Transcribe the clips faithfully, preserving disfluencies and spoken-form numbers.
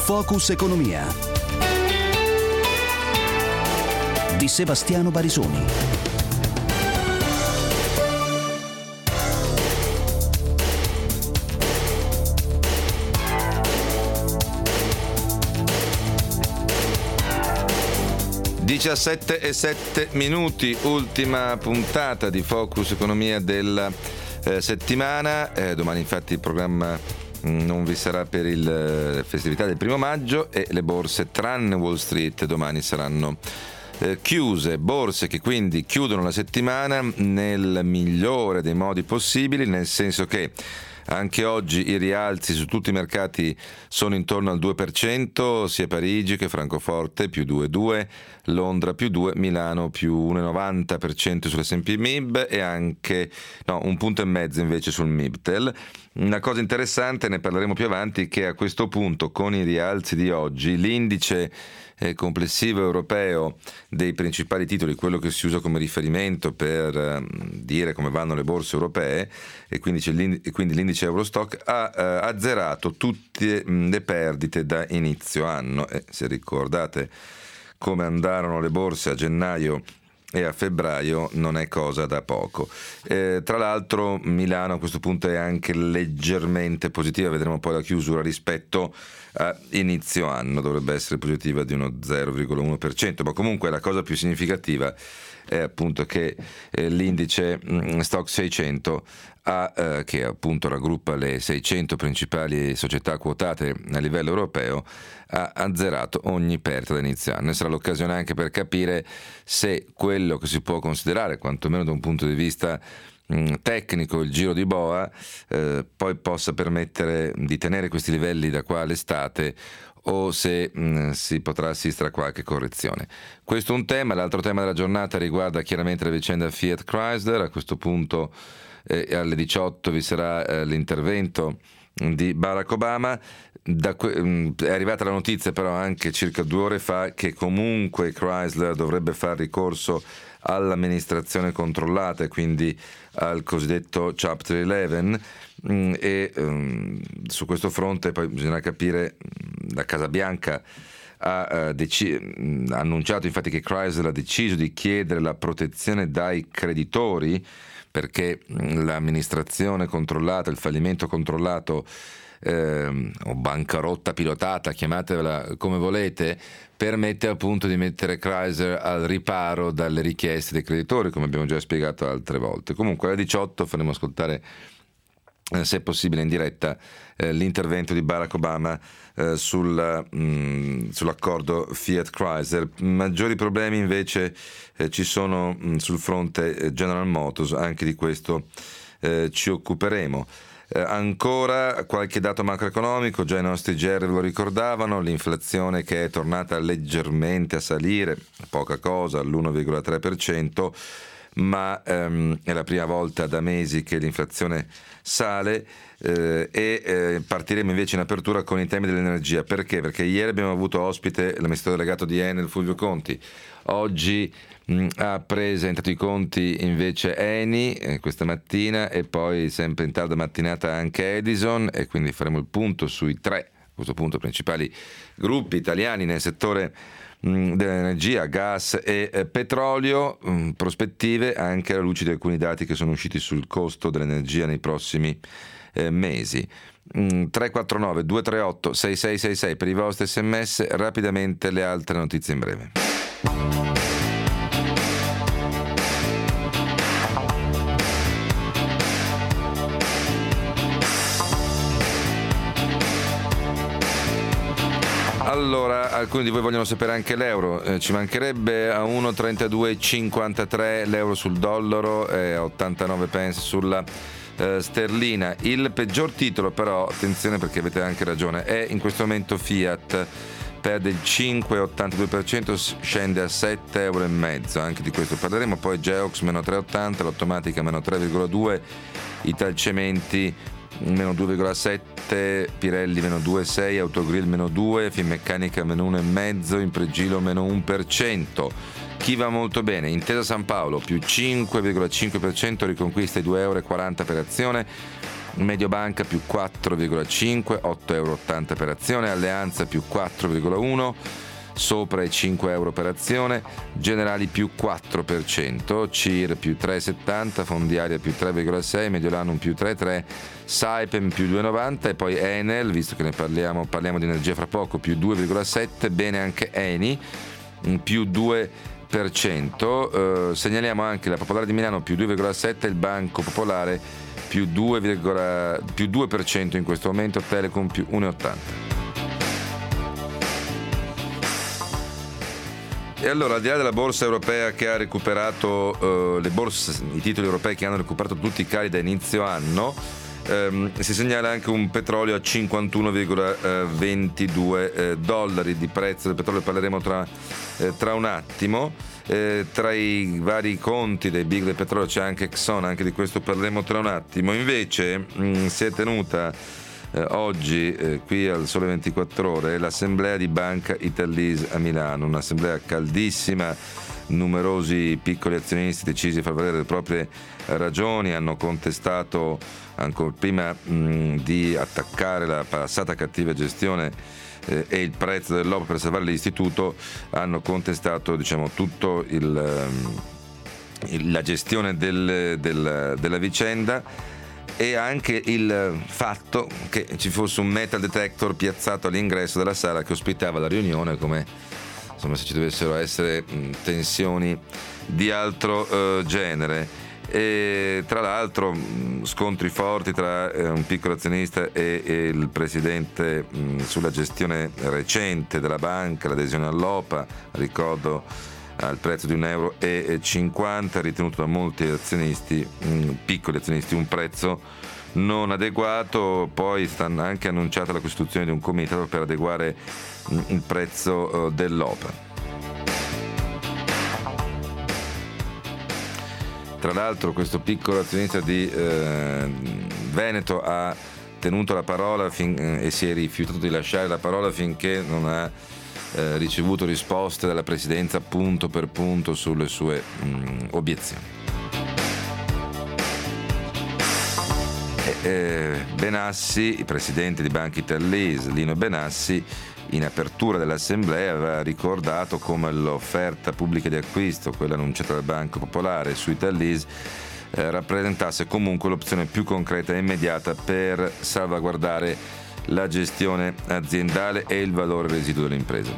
Focus Economia di Sebastiano Barisoni. diciassette e sette minuti, ultima puntata di Focus Economia della eh, settimana. Eh, domani infatti il programma mh, non vi sarà per il, le festività del primo maggio e le borse tranne Wall Street domani saranno eh, chiuse. Borse che quindi chiudono la settimana nel migliore dei modi possibili, nel senso che anche oggi i rialzi su tutti i mercati sono intorno al due per cento, sia Parigi che Francoforte più due virgola due, Londra più due, Milano più uno virgola novanta per cento sull'esse and pi M I B e anche no, un punto e mezzo invece sul Mibtel. Una cosa interessante, ne parleremo più avanti, che a questo punto con i rialzi di oggi l'indice eh, complessivo europeo dei principali titoli, quello che si usa come riferimento per eh, dire come vanno le borse europee, e quindi, c'è l'indice, quindi l'indice Eurostock ha eh, azzerato tutte mh, le perdite da inizio anno. E se ricordate come andarono le borse a gennaio e a febbraio, non è cosa da poco. Eh, tra l'altro Milano a questo punto è anche leggermente positiva, vedremo poi la chiusura rispetto a inizio anno, dovrebbe essere positiva di uno zero virgola uno per cento, ma comunque la cosa più significativa è appunto che eh, l'indice mh, Stock seicento ha, eh, che appunto raggruppa le seicento principali società quotate a livello europeo, ha azzerato ogni perdita da inizio anno. E sarà l'occasione anche per capire se quello che si può considerare, quantomeno da un punto di vista mh, tecnico, il giro di boa, eh, poi possa permettere di tenere questi livelli da qua all'estate, o se mh, si potrà assistere a qualche correzione. Questo è un tema. L'altro tema della giornata riguarda chiaramente la vicenda Fiat Chrysler. A questo punto eh, alle diciotto vi sarà eh, l'intervento di Barack Obama. Da que- mh, è arrivata la notizia però anche circa due ore fa che comunque Chrysler dovrebbe far ricorso all'amministrazione controllata e quindi al cosiddetto Chapter undici, mh, e um, su questo fronte poi bisogna capire. La Casa Bianca ha, uh, dec- mh, ha annunciato infatti che Chrysler ha deciso di chiedere la protezione dai creditori, perché mh, l'amministrazione controllata, il fallimento controllato eh, o bancarotta pilotata, chiamatela come volete, permette appunto di mettere Chrysler al riparo dalle richieste dei creditori, come abbiamo già spiegato altre volte. Comunque alle diciotto faremo ascoltare, eh, se possibile in diretta, eh, l'intervento di Barack Obama eh, sul, mh, sull'accordo Fiat Chrysler. Maggiori problemi invece eh, ci sono mh, sul fronte General Motors, anche di questo eh, ci occuperemo. Eh, ancora qualche dato macroeconomico, già i nostri G R ve lo ricordavano, l'inflazione che è tornata leggermente a salire, poca cosa, all'uno virgola tre per cento, ma ehm, è la prima volta da mesi che l'inflazione sale, eh, e eh, partiremo invece in apertura con i temi dell'energia. Perché? Perché ieri abbiamo avuto ospite l'amministratore delegato di Enel, Fulvio Conti. Oggi mh, ha presentato i conti invece Eni eh, questa mattina, e poi sempre in tarda mattinata anche Edison, e quindi faremo il punto sui tre, a questo punto, principali gruppi italiani nel settore mh, dell'energia, gas e eh, petrolio, mh, prospettive anche alla luce di alcuni dati che sono usciti sul costo dell'energia nei prossimi eh, mesi. Mm, tre quattro nove due tre otto sei sei sei sei per i vostri sms. Rapidamente le altre notizie in breve. Allora, alcuni di voi vogliono sapere anche l'euro, eh, ci mancherebbe, a uno virgola trentadue cinquantatré l'euro sul dollaro e a ottantanove pence sulla eh, sterlina. Il peggior titolo però, attenzione perché avete anche ragione, è in questo momento Fiat, perde il cinque virgola ottantadue per cento, scende a sette euro e mezzo, anche di questo parleremo. Poi Geox meno tre virgola ottanta, l'Automatica meno tre virgola due, Italcementi meno due virgola sette, Pirelli meno due virgola sei, Autogrill meno due, Finmeccanica meno uno virgola cinque, Impregilo meno uno per cento. Chi va molto bene? Intesa San Paolo più cinque virgola cinque per cento, riconquista i due euro e quaranta per azione. Mediobanca più quattro virgola cinque, otto euro e ottanta per azione, Alleanza più quattro virgola uno, sopra i cinque euro per azione, Generali più quattro per cento, C I R più tre virgola settanta, Fondiaria più tre virgola sei, Mediolanum più tre virgola tre, Saipem più due virgola novanta e poi Enel, visto che ne parliamo, parliamo di energia fra poco, più due virgola sette, bene anche Eni più due per cento, eh, segnaliamo anche la Popolare di Milano più due virgola sette, il Banco Popolare più due, più due per cento in questo momento, Telecom più uno virgola ottanta. E allora, al di là della borsa europea che ha recuperato, eh, le borse, i titoli europei che hanno recuperato tutti i cali da inizio anno, ehm, si segnala anche un petrolio a cinquantuno virgola ventidue eh, dollari di prezzo del petrolio, parleremo tra, eh, tra un attimo. Eh, tra i vari conti dei big del petrolio c'è anche Exxon, anche di questo parleremo tra un attimo. Invece mh, si è tenuta Eh, oggi eh, qui al Sole ventiquattro Ore l'assemblea di Banca Itallis a Milano, un'assemblea caldissima, numerosi piccoli azionisti decisi a far valere le proprie ragioni, hanno contestato ancora prima mh, di attaccare la passata cattiva gestione eh, e il prezzo dell'O P A per salvare l'istituto, hanno contestato diciamo tutto il, um, la gestione del, del, della vicenda e anche il fatto che ci fosse un metal detector piazzato all'ingresso della sala che ospitava la riunione, come insomma se ci dovessero essere mh, tensioni di altro eh, genere. E tra l'altro mh, scontri forti tra eh, un piccolo azionista e, e il presidente mh, sulla gestione recente della banca, l'adesione all'O P A, ricordo al prezzo di un euro e cinquanta, ritenuto da molti azionisti, mh, piccoli azionisti, un prezzo non adeguato. Poi sta anche annunciata la costituzione di un comitato per adeguare mh, il prezzo uh, dell'O P A. Tra l'altro questo piccolo azionista di eh, Veneto ha tenuto la parola fin, eh, e si è rifiutato di lasciare la parola finché non ha Eh, ricevuto risposte dalla presidenza punto per punto sulle sue mh, obiezioni. E, eh, Benassi, il presidente di Banca Itallis, Lino Benassi, in apertura dell'assemblea aveva ricordato come l'offerta pubblica di acquisto, quella annunciata dal Banco Popolare su Itallis, eh, rappresentasse comunque l'opzione più concreta e immediata per salvaguardare la gestione aziendale e il valore residuo dell'impresa.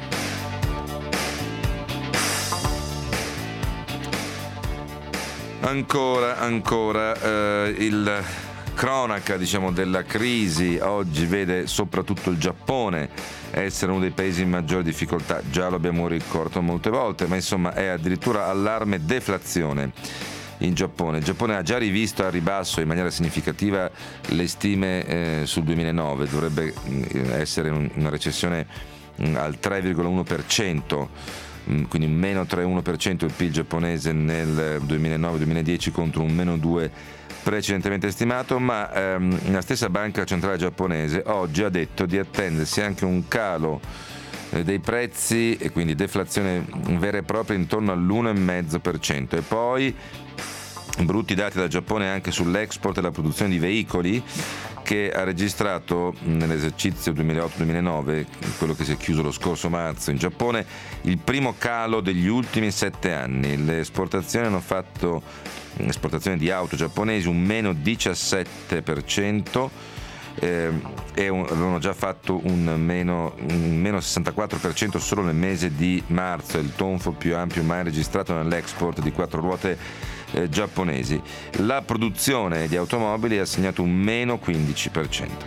Ancora, ancora, eh, il cronaca diciamo della crisi oggi vede soprattutto il Giappone essere uno dei paesi in maggiore difficoltà, già lo abbiamo ricordato molte volte, ma insomma è addirittura allarme deflazione in Giappone. Il Giappone ha già rivisto a ribasso in maniera significativa le stime eh, sul duemilanove, dovrebbe eh, essere un, una recessione mh, al tre virgola uno per cento, mh, quindi un meno tre virgola uno per cento il P I L giapponese nel duemilanove duemiladieci contro un meno due per cento precedentemente stimato, ma ehm, la stessa banca centrale giapponese oggi ha detto di attendersi anche un calo eh, dei prezzi e quindi deflazione vera e propria intorno all'uno virgola cinque per cento. E poi brutti dati dal Giappone anche sull'export e la produzione di veicoli, che ha registrato nell'esercizio duemilaotto duemilanove, quello che si è chiuso lo scorso marzo in Giappone, il primo calo degli ultimi sette anni. Le esportazioni hanno fatto, esportazioni di auto giapponesi, un meno diciassette per cento, eh, e un, avevano già fatto un meno, un meno sessantaquattro per cento solo nel mese di marzo, il tonfo più ampio mai registrato nell'export di quattro ruote Eh, giapponesi. La produzione di automobili ha segnato un meno quindici per cento.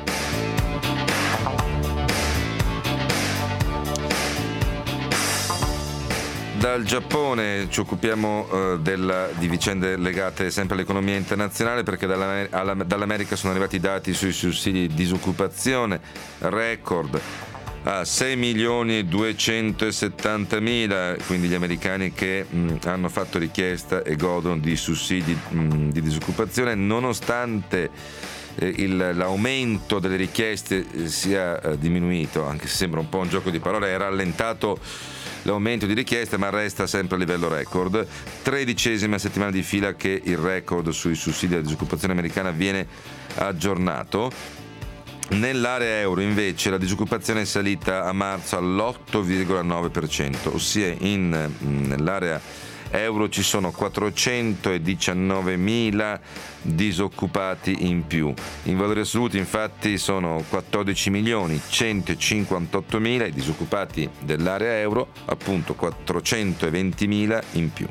Dal Giappone ci occupiamo eh, della, di vicende legate sempre all'economia internazionale, perché dalla, alla, dall'America sono arrivati i dati sui sussidi di disoccupazione, record a sei milioni duecentosettantamila, quindi gli americani che mh, hanno fatto richiesta e godono di sussidi mh, di disoccupazione, nonostante eh, il, l'aumento delle richieste eh, sia eh, diminuito, anche se sembra un po' un gioco di parole, è rallentato l'aumento di richieste, ma resta sempre a livello record. Tredicesima settimana di fila che il record sui sussidi alla disoccupazione americana viene aggiornato. Nell'area euro invece la disoccupazione è salita a marzo all'otto virgola nove per cento, ossia in, nell'area euro ci sono quattrocentodiciannovemila disoccupati in più. In valori assoluti infatti sono quattordici milioni centocinquantottomila i disoccupati dell'area euro, appunto quattrocentoventimila in più.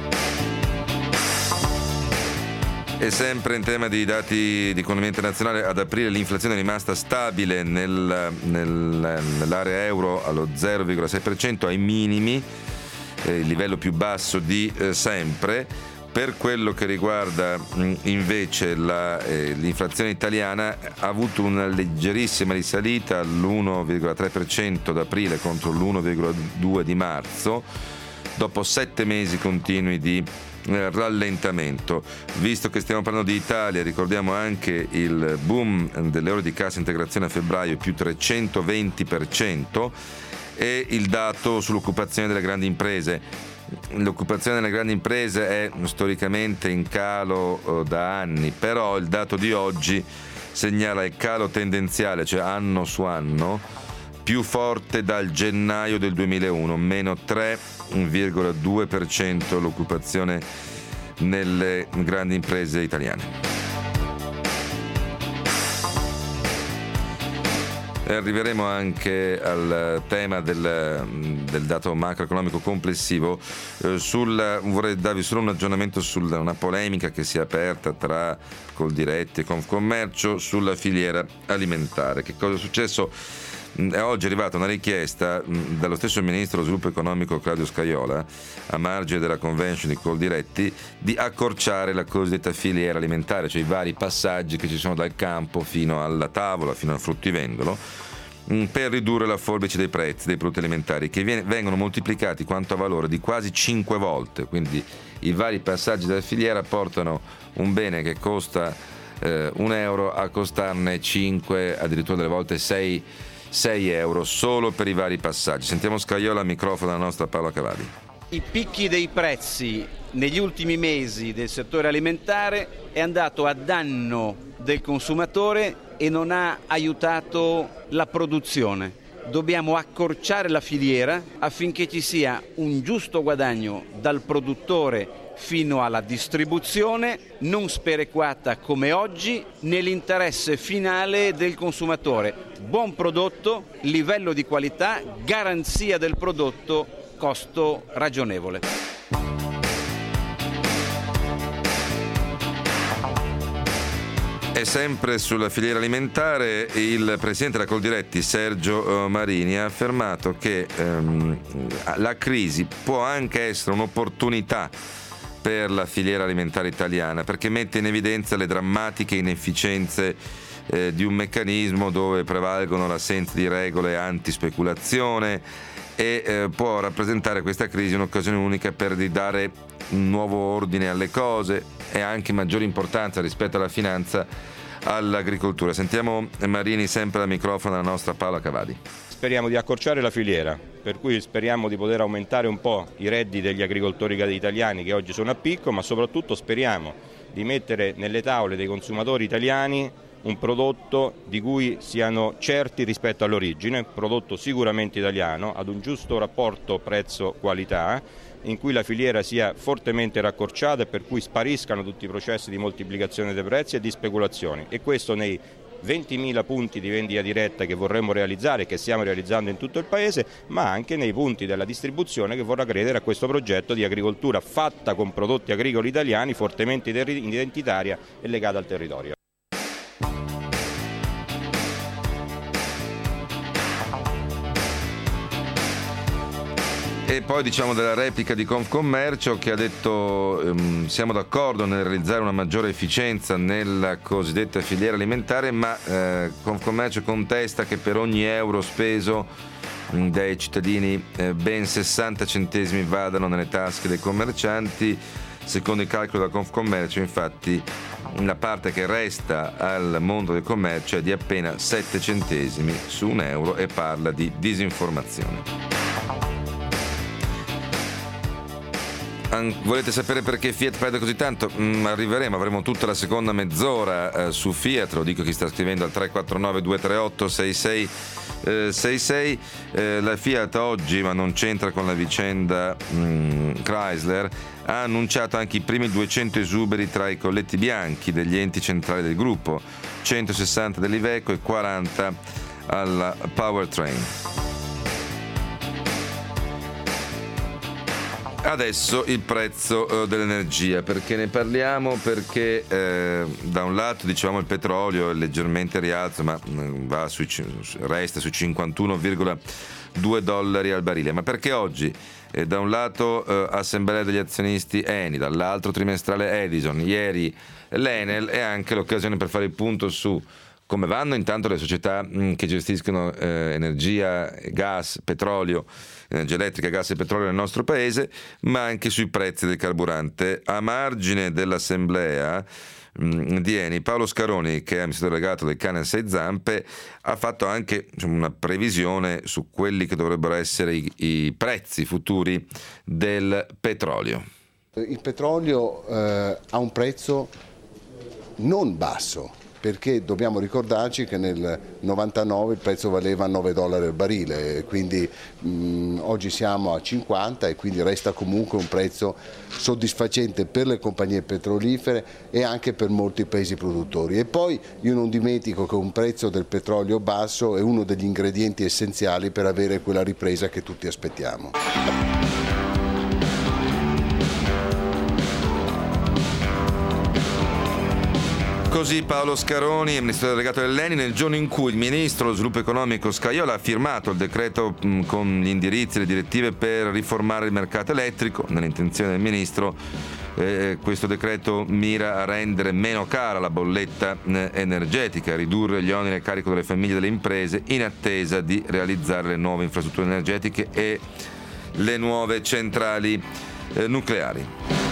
E sempre in tema di dati di economia internazionale, ad aprile l'inflazione è rimasta stabile nel, nel, nell'area euro allo zero virgola sei per cento, ai minimi, eh, il livello più basso di eh, sempre. Per quello che riguarda mh, invece la, eh, l'inflazione italiana, ha avuto una leggerissima risalita all'uno virgola tre per cento ad aprile contro l'uno virgola due di marzo, dopo sette mesi continui di rallentamento. Visto che stiamo parlando di Italia, ricordiamo anche il boom delle ore di cassa integrazione a febbraio, più trecentoventi per cento, e il dato sull'occupazione delle grandi imprese. L'occupazione delle grandi imprese è storicamente in calo da anni, però il dato di oggi segnala il calo tendenziale, cioè anno su anno, più forte dal gennaio del duemilauno, meno tre virgola due per cento l'occupazione nelle grandi imprese italiane. Arriveremo anche al tema del, del dato macroeconomico complessivo. Eh, sul, vorrei darvi solo un aggiornamento su una polemica che si è aperta tra Coldiretti e Confcommercio sulla filiera alimentare. Che cosa è successo? Oggi è arrivata una richiesta dallo stesso ministro dello sviluppo economico Claudio Scajola, a margine della convention di Coldiretti, di accorciare la cosiddetta filiera alimentare, cioè i vari passaggi che ci sono dal campo fino alla tavola, fino al fruttivendolo, per ridurre la forbice dei prezzi dei prodotti alimentari, che viene, vengono moltiplicati quanto a valore di quasi cinque volte. Quindi i vari passaggi della filiera portano un bene che costa eh, un euro a costarne cinque, addirittura delle volte sei euro solo per i vari passaggi. Sentiamo Scajola al microfono della nostra Paola Cavalli. I picchi dei prezzi negli ultimi mesi del settore alimentare è andato a danno del consumatore e non ha aiutato la produzione. Dobbiamo accorciare la filiera affinché ci sia un giusto guadagno dal produttore fino alla distribuzione, non sperequata come oggi, nell'interesse finale del consumatore. Buon prodotto, livello di qualità, garanzia del prodotto, costo ragionevole. E sempre sulla filiera alimentare, il presidente della Coldiretti, Sergio Marini, ha affermato che ehm, la crisi può anche essere un'opportunità per la filiera alimentare italiana, perché mette in evidenza le drammatiche inefficienze eh, di un meccanismo dove prevalgono l'assenza di regole anti-speculazione e eh, può rappresentare questa crisi un'occasione unica per ridare un nuovo ordine alle cose e anche maggiore importanza rispetto alla finanza all'agricoltura. Sentiamo Marini sempre al microfono della nostra Paola Cavalli. Speriamo di accorciare la filiera, per cui speriamo di poter aumentare un po' i redditi degli agricoltori italiani che oggi sono a picco, ma soprattutto speriamo di mettere nelle tavole dei consumatori italiani un prodotto di cui siano certi rispetto all'origine, prodotto sicuramente italiano, ad un giusto rapporto prezzo-qualità, in cui la filiera sia fortemente raccorciata e per cui spariscano tutti i processi di moltiplicazione dei prezzi e di speculazioni, e questo nei ventimila punti di vendita diretta che vorremmo realizzare e che stiamo realizzando in tutto il Paese, ma anche nei punti della distribuzione che vorrà credere a questo progetto di agricoltura fatta con prodotti agricoli italiani, fortemente identitaria e legata al territorio. E poi diciamo della replica di Confcommercio, che ha detto ehm, siamo d'accordo nel realizzare una maggiore efficienza nella cosiddetta filiera alimentare, ma eh, Confcommercio contesta che per ogni euro speso mh, dai cittadini eh, ben sessanta centesimi vadano nelle tasche dei commercianti. Secondo il calcolo della Confcommercio, infatti, la parte che resta al mondo del commercio è di appena sette centesimi su un euro e parla di disinformazione. Volete sapere perché Fiat perde così tanto? Mm, arriveremo, avremo tutta la seconda mezz'ora eh, su Fiat, lo dico chi sta scrivendo al tre quattro nove due tre otto sei sei sei sei. Eh, la Fiat oggi, ma non c'entra con la vicenda mm, Chrysler, ha annunciato anche i primi duecento esuberi tra i colletti bianchi degli enti centrali del gruppo, centosessanta dell'Iveco e quaranta alla Powertrain. Adesso il prezzo eh, dell'energia, perché ne parliamo? Perché eh, da un lato dicevamo il petrolio è leggermente rialzo, ma mh, va sui, resta sui cinquantuno virgola due dollari al barile, ma perché oggi eh, da un lato eh, assemblea degli azionisti Eni, dall'altro trimestrale Edison, ieri l'Enel, è anche l'occasione per fare il punto su come vanno intanto le società mh, che gestiscono eh, energia, gas, petrolio, energia elettrica, gas e petrolio nel nostro paese, ma anche sui prezzi del carburante. A margine dell'assemblea mh, di Eni, Paolo Scaroni, che è amministratore delegato del Cane a sei zampe, ha fatto anche insomma, una previsione su quelli che dovrebbero essere i, i prezzi futuri del petrolio. Il petrolio eh, ha un prezzo non basso, perché dobbiamo ricordarci che nel novantanove il prezzo valeva nove dollari al barile, quindi mh, oggi siamo a cinquanta e quindi resta comunque un prezzo soddisfacente per le compagnie petrolifere e anche per molti paesi produttori. E poi io non dimentico che un prezzo del petrolio basso è uno degli ingredienti essenziali per avere quella ripresa che tutti aspettiamo. Così Paolo Scaroni, amministratore delegato dell'Eni, nel giorno in cui il ministro dello sviluppo economico Scajola ha firmato il decreto mh, con gli indirizzi e le direttive per riformare il mercato elettrico. Nell'intenzione del ministro eh, questo decreto mira a rendere meno cara la bolletta eh, energetica, a ridurre gli oneri a carico delle famiglie e delle imprese in attesa di realizzare le nuove infrastrutture energetiche e le nuove centrali eh, nucleari.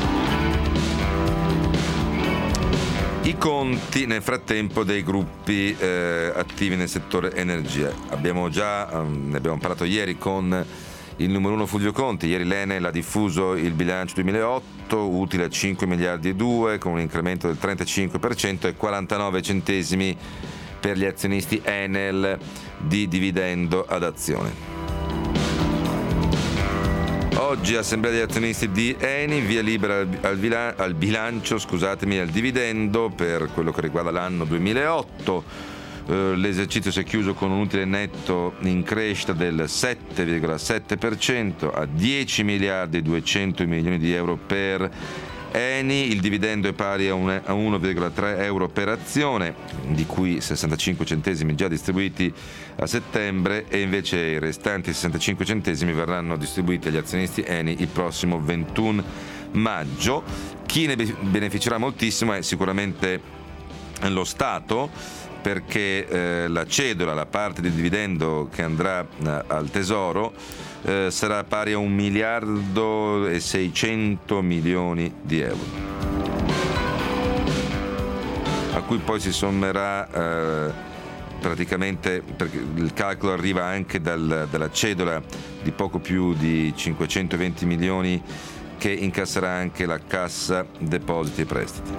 I conti nel frattempo dei gruppi eh, attivi nel settore energia. Abbiamo già, um, ne abbiamo parlato ieri con il numero uno Fulvio Conti. Ieri l'Enel ha diffuso il bilancio duemilaotto, utile a cinque miliardi e due, con un incremento del trentacinque per cento e quarantanove centesimi per gli azionisti Enel di dividendo ad azione. Oggi assemblea degli azionisti di Eni, via libera al, bilan- al bilancio, scusatemi, al dividendo per quello che riguarda l'anno duemilaotto. Eh, l'esercizio si è chiuso con un utile netto in crescita del sette virgola sette per cento a dieci miliardi e duecento milioni di euro per Eni. Il dividendo è pari a uno virgola tre euro per azione, di cui sessantacinque centesimi già distribuiti a settembre, e invece i restanti sessantacinque centesimi verranno distribuiti agli azionisti Eni il prossimo ventuno maggio. Chi ne beneficerà moltissimo è sicuramente lo Stato, perché eh, la cedola, la parte del dividendo che andrà eh, al Tesoro, eh, sarà pari a un miliardo e seicento milioni di euro, a cui poi si sommerà eh, praticamente, perché il calcolo arriva anche dal, dalla cedola di poco più di cinquecentoventi milioni che incasserà anche la Cassa Depositi e Prestiti.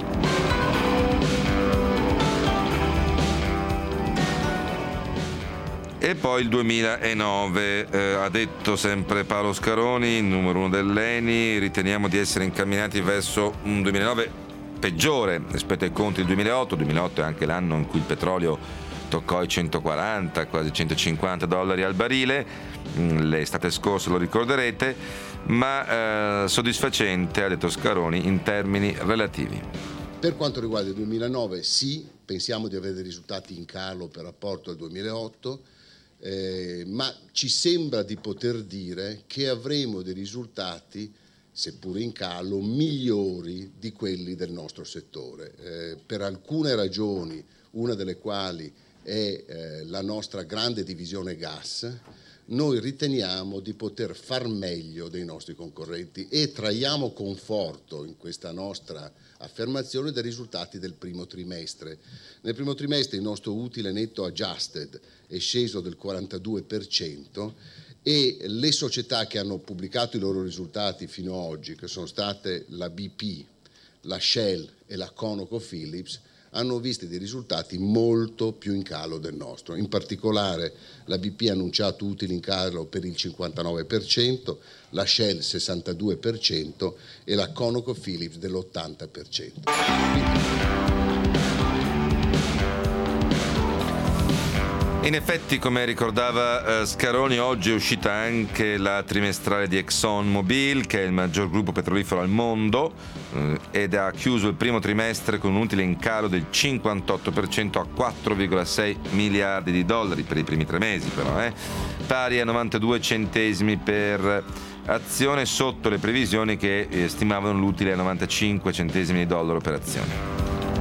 E poi il duemilanove, eh, ha detto sempre Paolo Scaroni, numero uno dell'Eni, riteniamo di essere incamminati verso un duemilanove peggiore rispetto ai conti del duemilaotto. Il duemilaotto è anche l'anno in cui il petrolio toccò i centoquaranta, quasi centocinquanta dollari al barile, l'estate scorsa lo ricorderete, ma eh, soddisfacente, ha detto Scaroni, in termini relativi. Per quanto riguarda il duemilanove, sì, pensiamo di avere dei risultati in calo per rapporto al duemilaotto, Eh, ma ci sembra di poter dire che avremo dei risultati, seppur in calo, migliori di quelli del nostro settore. Eh, per alcune ragioni, una delle quali è eh, la nostra grande divisione gas, noi riteniamo di poter far meglio dei nostri concorrenti e traiamo conforto in questa nostra affermazione dai risultati del primo trimestre. Nel primo trimestre il nostro utile netto adjusted è sceso del quarantadue per cento e le società che hanno pubblicato i loro risultati fino ad oggi, che sono state la B P, la Shell e la ConocoPhillips, hanno visto dei risultati molto più in calo del nostro. In particolare la B P ha annunciato utili in calo per il cinquantanove per cento, la Shell sessantadue per cento e la ConocoPhillips dell'ottanta per cento. In effetti, come ricordava eh, Scaroni, oggi è uscita anche la trimestrale di ExxonMobil, che è il maggior gruppo petrolifero al mondo, eh, ed ha chiuso il primo trimestre con un utile in calo del cinquantotto per cento a quattro virgola sei miliardi di dollari per i primi tre mesi, però, eh, pari a novantadue centesimi per azione, sotto le previsioni che eh, stimavano l'utile a novantacinque centesimi di dollaro per azione.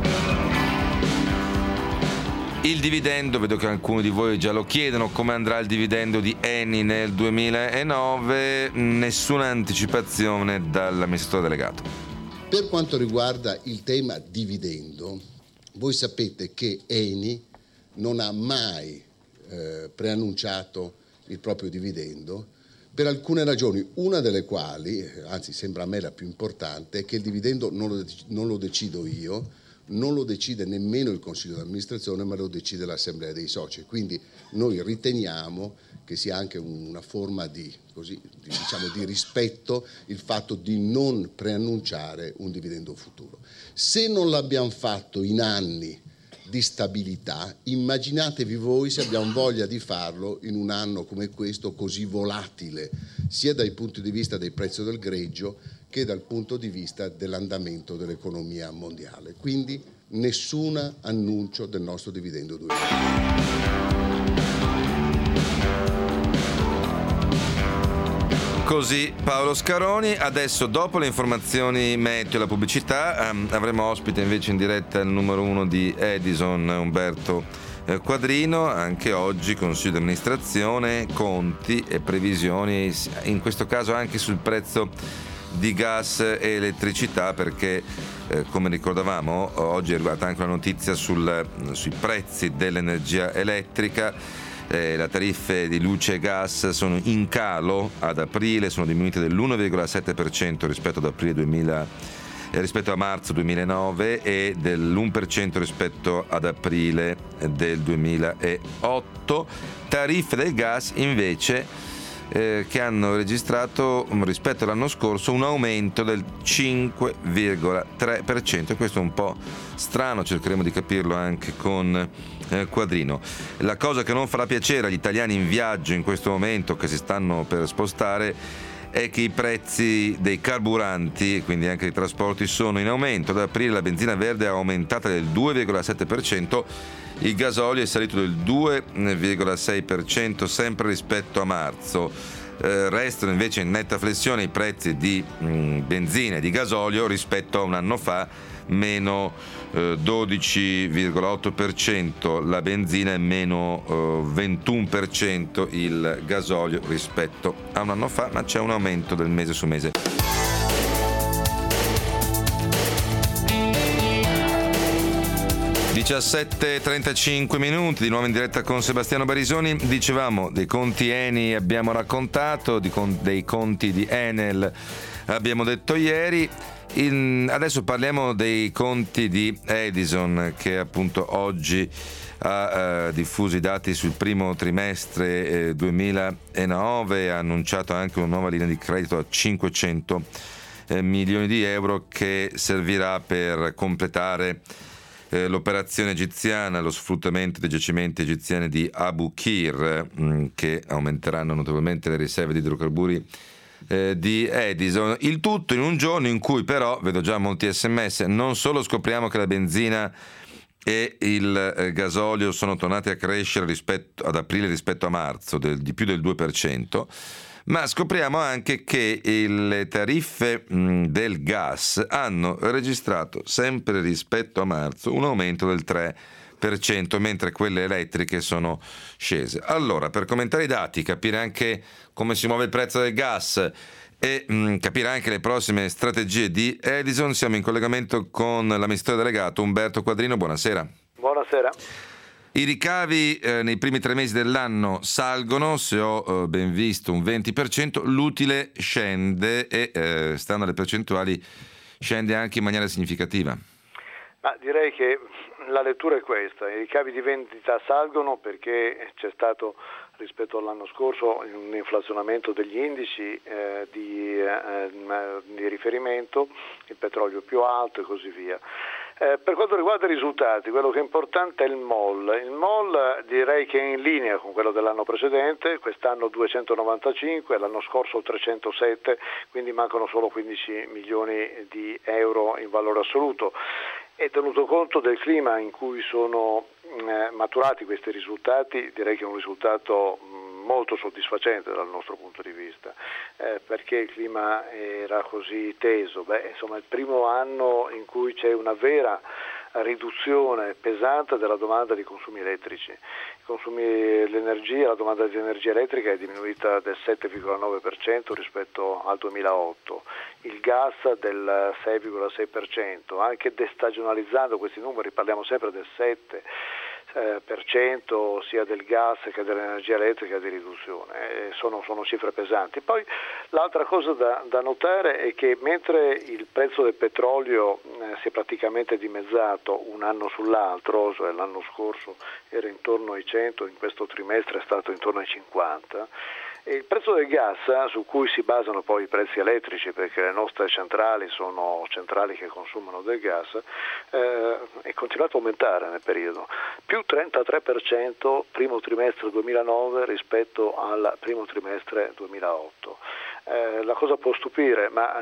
Il dividendo, vedo che alcuni di voi già lo chiedono, come andrà il dividendo di Eni nel duemilanove? Nessuna anticipazione dall'amministratore delegato. Per quanto riguarda il tema dividendo, voi sapete che Eni non ha mai eh, preannunciato il proprio dividendo per alcune ragioni, una delle quali, anzi sembra a me la più importante, è che il dividendo non lo, non lo decido io, non lo decide nemmeno il Consiglio di amministrazione, ma lo decide l'Assemblea dei soci. Quindi noi riteniamo che sia anche una forma di, così, di, diciamo, di rispetto il fatto di non preannunciare un dividendo futuro. Se non l'abbiamo fatto in anni di stabilità, immaginatevi voi se abbiamo voglia di farlo in un anno come questo così volatile, sia dal punto di vista del prezzo del greggio che dal punto di vista dell'andamento dell'economia mondiale. Quindi nessun annuncio del nostro dividendo duemilaventi. Così Paolo Scaroni. Adesso, dopo le informazioni meteo e la pubblicità, ehm, avremo ospite invece in diretta il numero uno di Edison, Umberto eh, Quadrino. Anche oggi consiglio di amministrazione, conti e previsioni, in questo caso anche sul prezzo di gas e elettricità, perché eh, come ricordavamo oggi è arrivata anche una notizia sul, sui prezzi dell'energia elettrica. Eh, le tariffe di luce e gas sono in calo ad aprile, sono diminuite dell'uno virgola sette per cento rispetto ad aprile duemila, eh, rispetto a marzo duemilanove e dell'uno per cento rispetto ad aprile del duemilaotto. Tariffe del gas invece eh, che hanno registrato rispetto all'anno scorso un aumento del cinque virgola tre per cento, e questo è un po' strano, cercheremo di capirlo anche con eh, Quadrino. La cosa che non farà piacere agli italiani in viaggio in questo momento, che si stanno per spostare, è che i prezzi dei carburanti e quindi anche dei trasporti sono in aumento. Ad aprile la benzina verde è aumentata del due virgola sette per cento, il gasolio è salito del due virgola sei per cento sempre rispetto a marzo. Eh, restano invece in netta flessione i prezzi di mh, benzina e di gasolio rispetto a un anno fa, meno eh, dodici virgola otto per cento la benzina e meno eh, ventuno per cento il gasolio rispetto a un anno fa, ma c'è un aumento del mese su mese. diciassette e trentacinque minuti, di nuovo in diretta con Sebastiano Barisoni. Dicevamo, dei conti Eni abbiamo raccontato, di con, dei conti di Enel abbiamo detto ieri. In, adesso parliamo dei conti di Edison, che appunto oggi ha eh, diffuso i dati sul primo trimestre eh, duemilanove, ha annunciato anche una nuova linea di credito a cinquecento eh, milioni di euro che servirà per completare eh, l'operazione egiziana, lo sfruttamento dei giacimenti egiziani di Abu Qir, mh, che aumenteranno notevolmente le riserve di idrocarburi Eh, di Edison. Il tutto in un giorno in cui però, vedo già molti sms, non solo scopriamo che la benzina e il eh, gasolio sono tornati a crescere rispetto ad aprile rispetto a marzo del, di più del due per cento, ma scopriamo anche che il, le tariffe mh, del gas hanno registrato sempre rispetto a marzo un aumento del tre per cento, mentre quelle elettriche sono scese. Allora, per commentare i dati, capire anche come si muove il prezzo del gas e mh, capire anche le prossime strategie di Edison, siamo in collegamento con l'amministratore delegato Umberto Quadrino. Buonasera. Buonasera. I ricavi eh, nei primi tre mesi dell'anno salgono, se ho eh, ben visto un venti per cento, l'utile scende e, eh, stando alle percentuali, scende anche in maniera significativa. Ma direi che la lettura è questa: i ricavi di vendita salgono perché c'è stato rispetto all'anno scorso un inflazionamento degli indici eh, di, eh, di riferimento, il petrolio più alto e così via. Eh, per quanto riguarda i risultati, quello che è importante è il M O L. Il M O L direi che è in linea con quello dell'anno precedente, quest'anno duecentonovantacinque, l'anno scorso trecentosette, quindi mancano solo quindici milioni di euro in valore assoluto. E tenuto conto del clima in cui sono eh, maturati questi risultati, direi che è un risultato mh, molto soddisfacente dal nostro punto di vista, eh, perché il clima era così teso. Beh, insomma, è il primo anno in cui c'è una vera riduzione pesante della domanda di consumi elettrici. I consumi, l'energia, la domanda di energia elettrica è diminuita del sette virgola nove per cento rispetto al duemilaotto, il gas del sei virgola sei per cento, anche destagionalizzando questi numeri parliamo sempre del sette per cento sia del gas che dell'energia elettrica di riduzione, eh, sono, sono cifre pesanti. Poi l'altra cosa da, da notare è che mentre il prezzo del petrolio eh, si è praticamente dimezzato un anno sull'altro, cioè l'anno scorso era intorno ai cento, in questo trimestre è stato intorno ai cinquanta, e il prezzo del gas, su cui si basano poi i prezzi elettrici, perché le nostre centrali sono centrali che consumano del gas, eh, è continuato a aumentare nel periodo, più trentatré per cento primo trimestre duemilanove rispetto al primo trimestre duemilaotto. Eh, la cosa può stupire, ma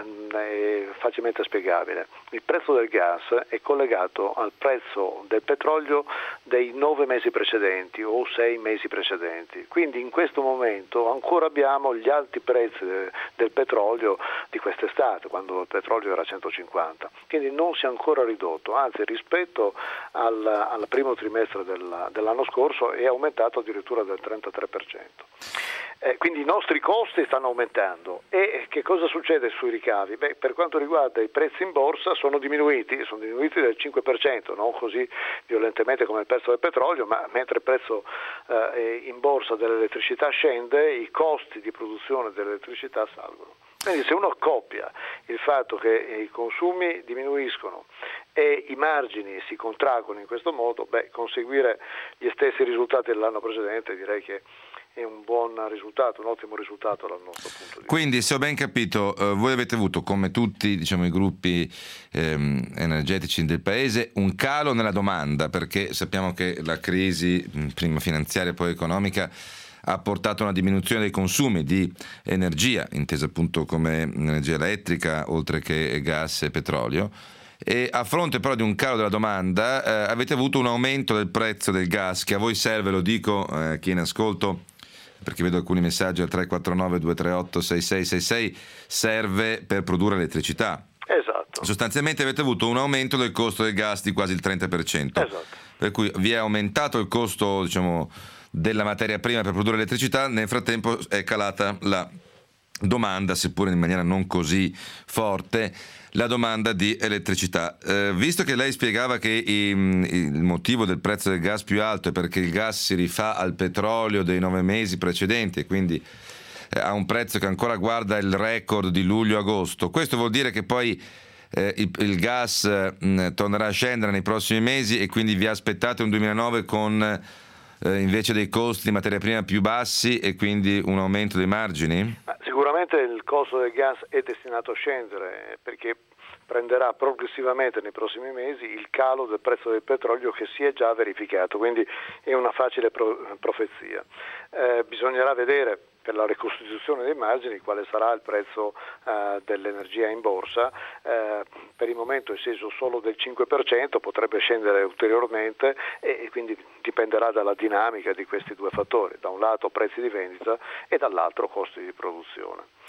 è facilmente spiegabile. Il prezzo del gas è collegato al prezzo del petrolio dei nove mesi precedenti o sei mesi precedenti. Quindi in questo momento ancora abbiamo gli alti prezzi de, del petrolio di quest'estate, quando il petrolio era a centocinquanta. Quindi non si è ancora ridotto, anzi rispetto al, al primo trimestre del, dell'anno scorso è aumentato addirittura del trentatré per cento. Eh, quindi i nostri costi stanno aumentando. E che cosa succede sui ricavi? Beh, per quanto riguarda i prezzi in borsa sono diminuiti, sono diminuiti del cinque per cento, non così violentemente come il prezzo del petrolio, ma mentre il prezzo eh, in borsa dell'elettricità scende, i costi di produzione dell'elettricità salgono. Quindi se uno accoppia il fatto che i consumi diminuiscono e i margini si contraggono in questo modo, beh, conseguire gli stessi risultati dell'anno precedente direi che è un buon risultato, un ottimo risultato dal nostro punto di vista. Quindi, se ho ben capito, eh, voi avete avuto, come tutti diciamo, i gruppi ehm, energetici del paese, un calo nella domanda, perché sappiamo che la crisi, prima finanziaria e poi economica, ha portato a una diminuzione dei consumi di energia, intesa appunto come energia elettrica, oltre che gas e petrolio. E a fronte però di un calo della domanda eh, avete avuto un aumento del prezzo del gas, che a voi serve, lo dico a eh, chi è in ascolto, perché vedo alcuni messaggi al tre quattro nove due tre otto sei sei sei sei, serve per produrre elettricità. Esatto. Sostanzialmente avete avuto un aumento del costo del gas di quasi il trenta per cento. Esatto. Per cui vi è aumentato il costo, diciamo, della materia prima per produrre elettricità, nel frattempo è calata la domanda, seppure in maniera non così forte, la domanda di elettricità. Eh, visto che lei spiegava che i, il motivo del prezzo del gas più alto è perché il gas si rifà al petrolio dei nove mesi precedenti e quindi eh, ha un prezzo che ancora guarda il record di luglio-agosto, questo vuol dire che poi eh, il, il gas mh, tornerà a scendere nei prossimi mesi e quindi vi aspettate un duemilanove con eh, invece dei costi di materia prima più bassi e quindi un aumento dei margini? Sicuramente il costo del gas è destinato a scendere perché prenderà progressivamente nei prossimi mesi il calo del prezzo del petrolio che si è già verificato, quindi è una facile pro- profezia. Eh, bisognerà vedere per la ricostituzione dei margini quale sarà il prezzo eh, dell'energia in borsa. Eh, per il momento è sceso solo del cinque per cento, potrebbe scendere ulteriormente e, e quindi dipenderà dalla dinamica di questi due fattori, da un lato prezzi di vendita e dall'altro costi di produzione.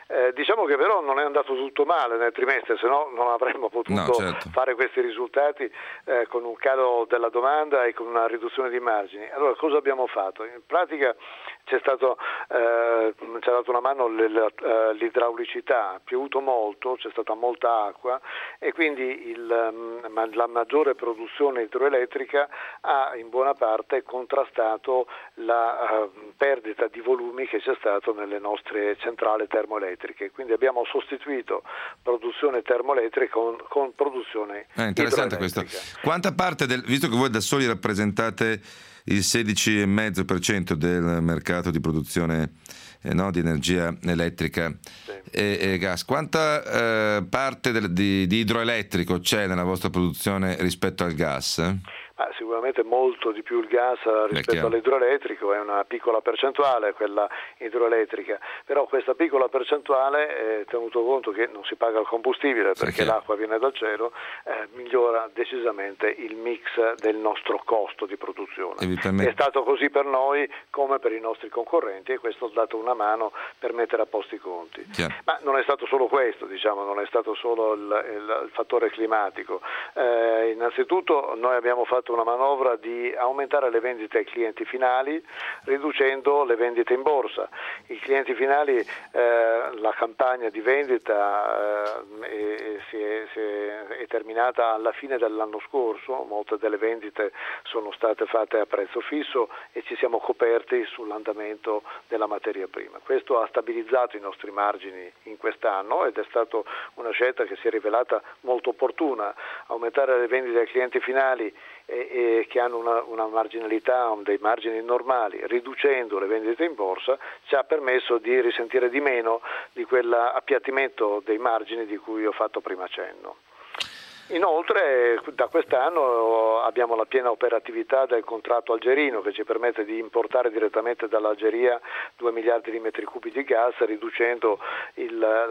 Eh, diciamo che però non è andato tutto male nel trimestre, se no non avremmo potuto no, certo. fare questi risultati eh, con un calo della domanda e con una riduzione di margini. Allora cosa abbiamo fatto? In pratica c'è stato eh, ci ha dato una mano l'idraulicità, ha piovuto molto, c'è stata molta acqua e quindi il, la maggiore produzione idroelettrica ha in buona parte contrastato la uh, perdita di volumi che c'è stato nelle nostre centrali termoelettriche, quindi abbiamo sostituito produzione termoelettrica con, con produzione eh, interessante idroelettrica. Questo. Quanta parte del, visto che voi da soli rappresentate il sedici virgola cinque per cento del mercato di produzione eh, no, di energia elettrica sì. e, e gas, quanta eh, parte del, di, di idroelettrico c'è nella vostra produzione rispetto al gas? Ah, sicuramente molto di più il gas rispetto all'idroelettrico, è una piccola percentuale quella idroelettrica, però questa piccola percentuale, eh, tenuto conto che non si paga il combustibile perché l'acqua viene dal cielo, eh, migliora decisamente il mix del nostro costo di produzione. È stato così per noi come per i nostri concorrenti e questo ha dato una mano per mettere a posto i conti. Chiaro. Ma non è stato solo questo, diciamo, non è stato solo il, il, il fattore climatico. Eh, innanzitutto noi abbiamo fatto una manovra di aumentare le vendite ai clienti finali riducendo le vendite in borsa. I clienti finali, eh, la campagna di vendita eh, è, si è, si è, è terminata alla fine dell'anno scorso, molte delle vendite sono state fatte a prezzo fisso e ci siamo coperti sull'andamento della materia prima. Questo ha stabilizzato i nostri margini in quest'anno ed è stata una scelta che si è rivelata molto opportuna. Aumentare le vendite ai clienti finali e che hanno una, una marginalità, dei margini normali, riducendo le vendite in borsa, ci ha permesso di risentire di meno di quell'appiattimento dei margini di cui ho fatto prima cenno. Inoltre da quest'anno abbiamo la piena operatività del contratto algerino che ci permette di importare direttamente dall'Algeria due miliardi di metri cubi di gas riducendo il,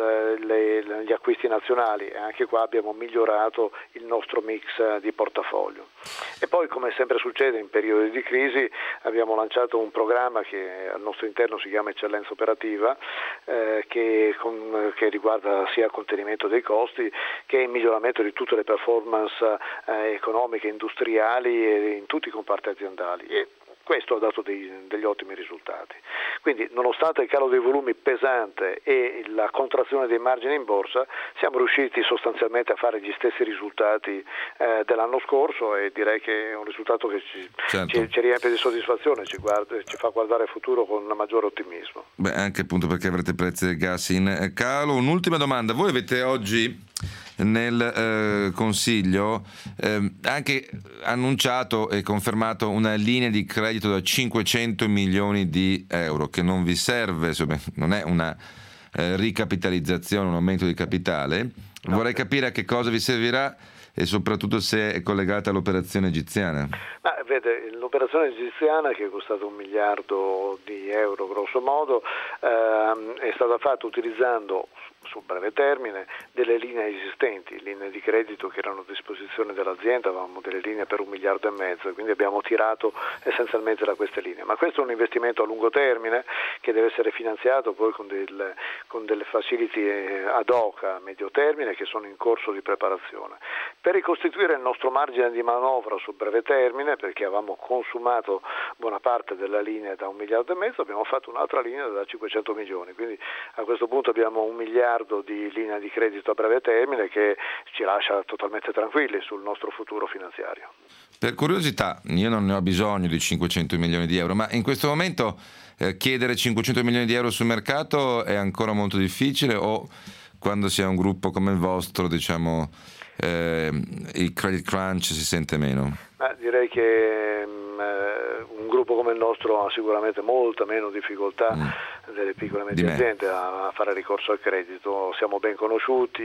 le, gli acquisti nazionali e anche qua abbiamo migliorato il nostro mix di portafoglio. E poi come sempre succede in periodi di crisi abbiamo lanciato un programma che al nostro interno si chiama Eccellenza Operativa eh, che, con, che riguarda sia il contenimento dei costi che il miglioramento di tutte le performance eh, economiche, industriali e in tutti i comparti aziendali e questo ha dato dei, degli ottimi risultati. Quindi nonostante il calo dei volumi pesante e la contrazione dei margini in borsa siamo riusciti sostanzialmente a fare gli stessi risultati eh, dell'anno scorso e direi che è un risultato che ci, certo. ci, ci riempie di soddisfazione, ci, guarda, ci fa guardare il futuro con un maggiore ottimismo. Beh, anche appunto perché avrete prezzi del gas in calo. Un'ultima domanda, voi avete oggi nel eh, Consiglio eh, anche annunciato e confermato una linea di credito da cinquecento milioni di euro che non vi serve, insomma, non è una eh, ricapitalizzazione, un aumento di capitale. No. Vorrei capire a che cosa vi servirà e soprattutto se è collegata all'operazione egiziana. Ma vede, l'operazione egiziana che è costata un miliardo di euro grosso modo ehm, è stata fatta utilizzando sul breve termine delle linee esistenti, linee di credito che erano a disposizione dell'azienda, avevamo delle linee per un miliardo e mezzo e quindi abbiamo tirato essenzialmente da queste linee, ma questo è un investimento a lungo termine che deve essere finanziato poi con, del, con delle facility ad hoc a medio termine che sono in corso di preparazione. Per ricostituire il nostro margine di manovra sul breve termine, perché avevamo consumato buona parte della linea da un miliardo e mezzo, abbiamo fatto un'altra linea da cinquecento milioni, quindi a questo punto abbiamo un miliardo di linea di credito a breve termine che ci lascia totalmente tranquilli sul nostro futuro finanziario. Per curiosità, io non ne ho bisogno di cinquecento milioni di euro, ma in questo momento eh, chiedere cinquecento milioni di euro sul mercato è ancora molto difficile o quando si è un gruppo come il vostro, diciamo, eh, il credit crunch si sente meno? Ma direi che um, un gruppo come il nostro ha sicuramente molta meno difficoltà mm. delle piccole e medie aziende a, a fare ricorso al credito. Siamo ben conosciuti,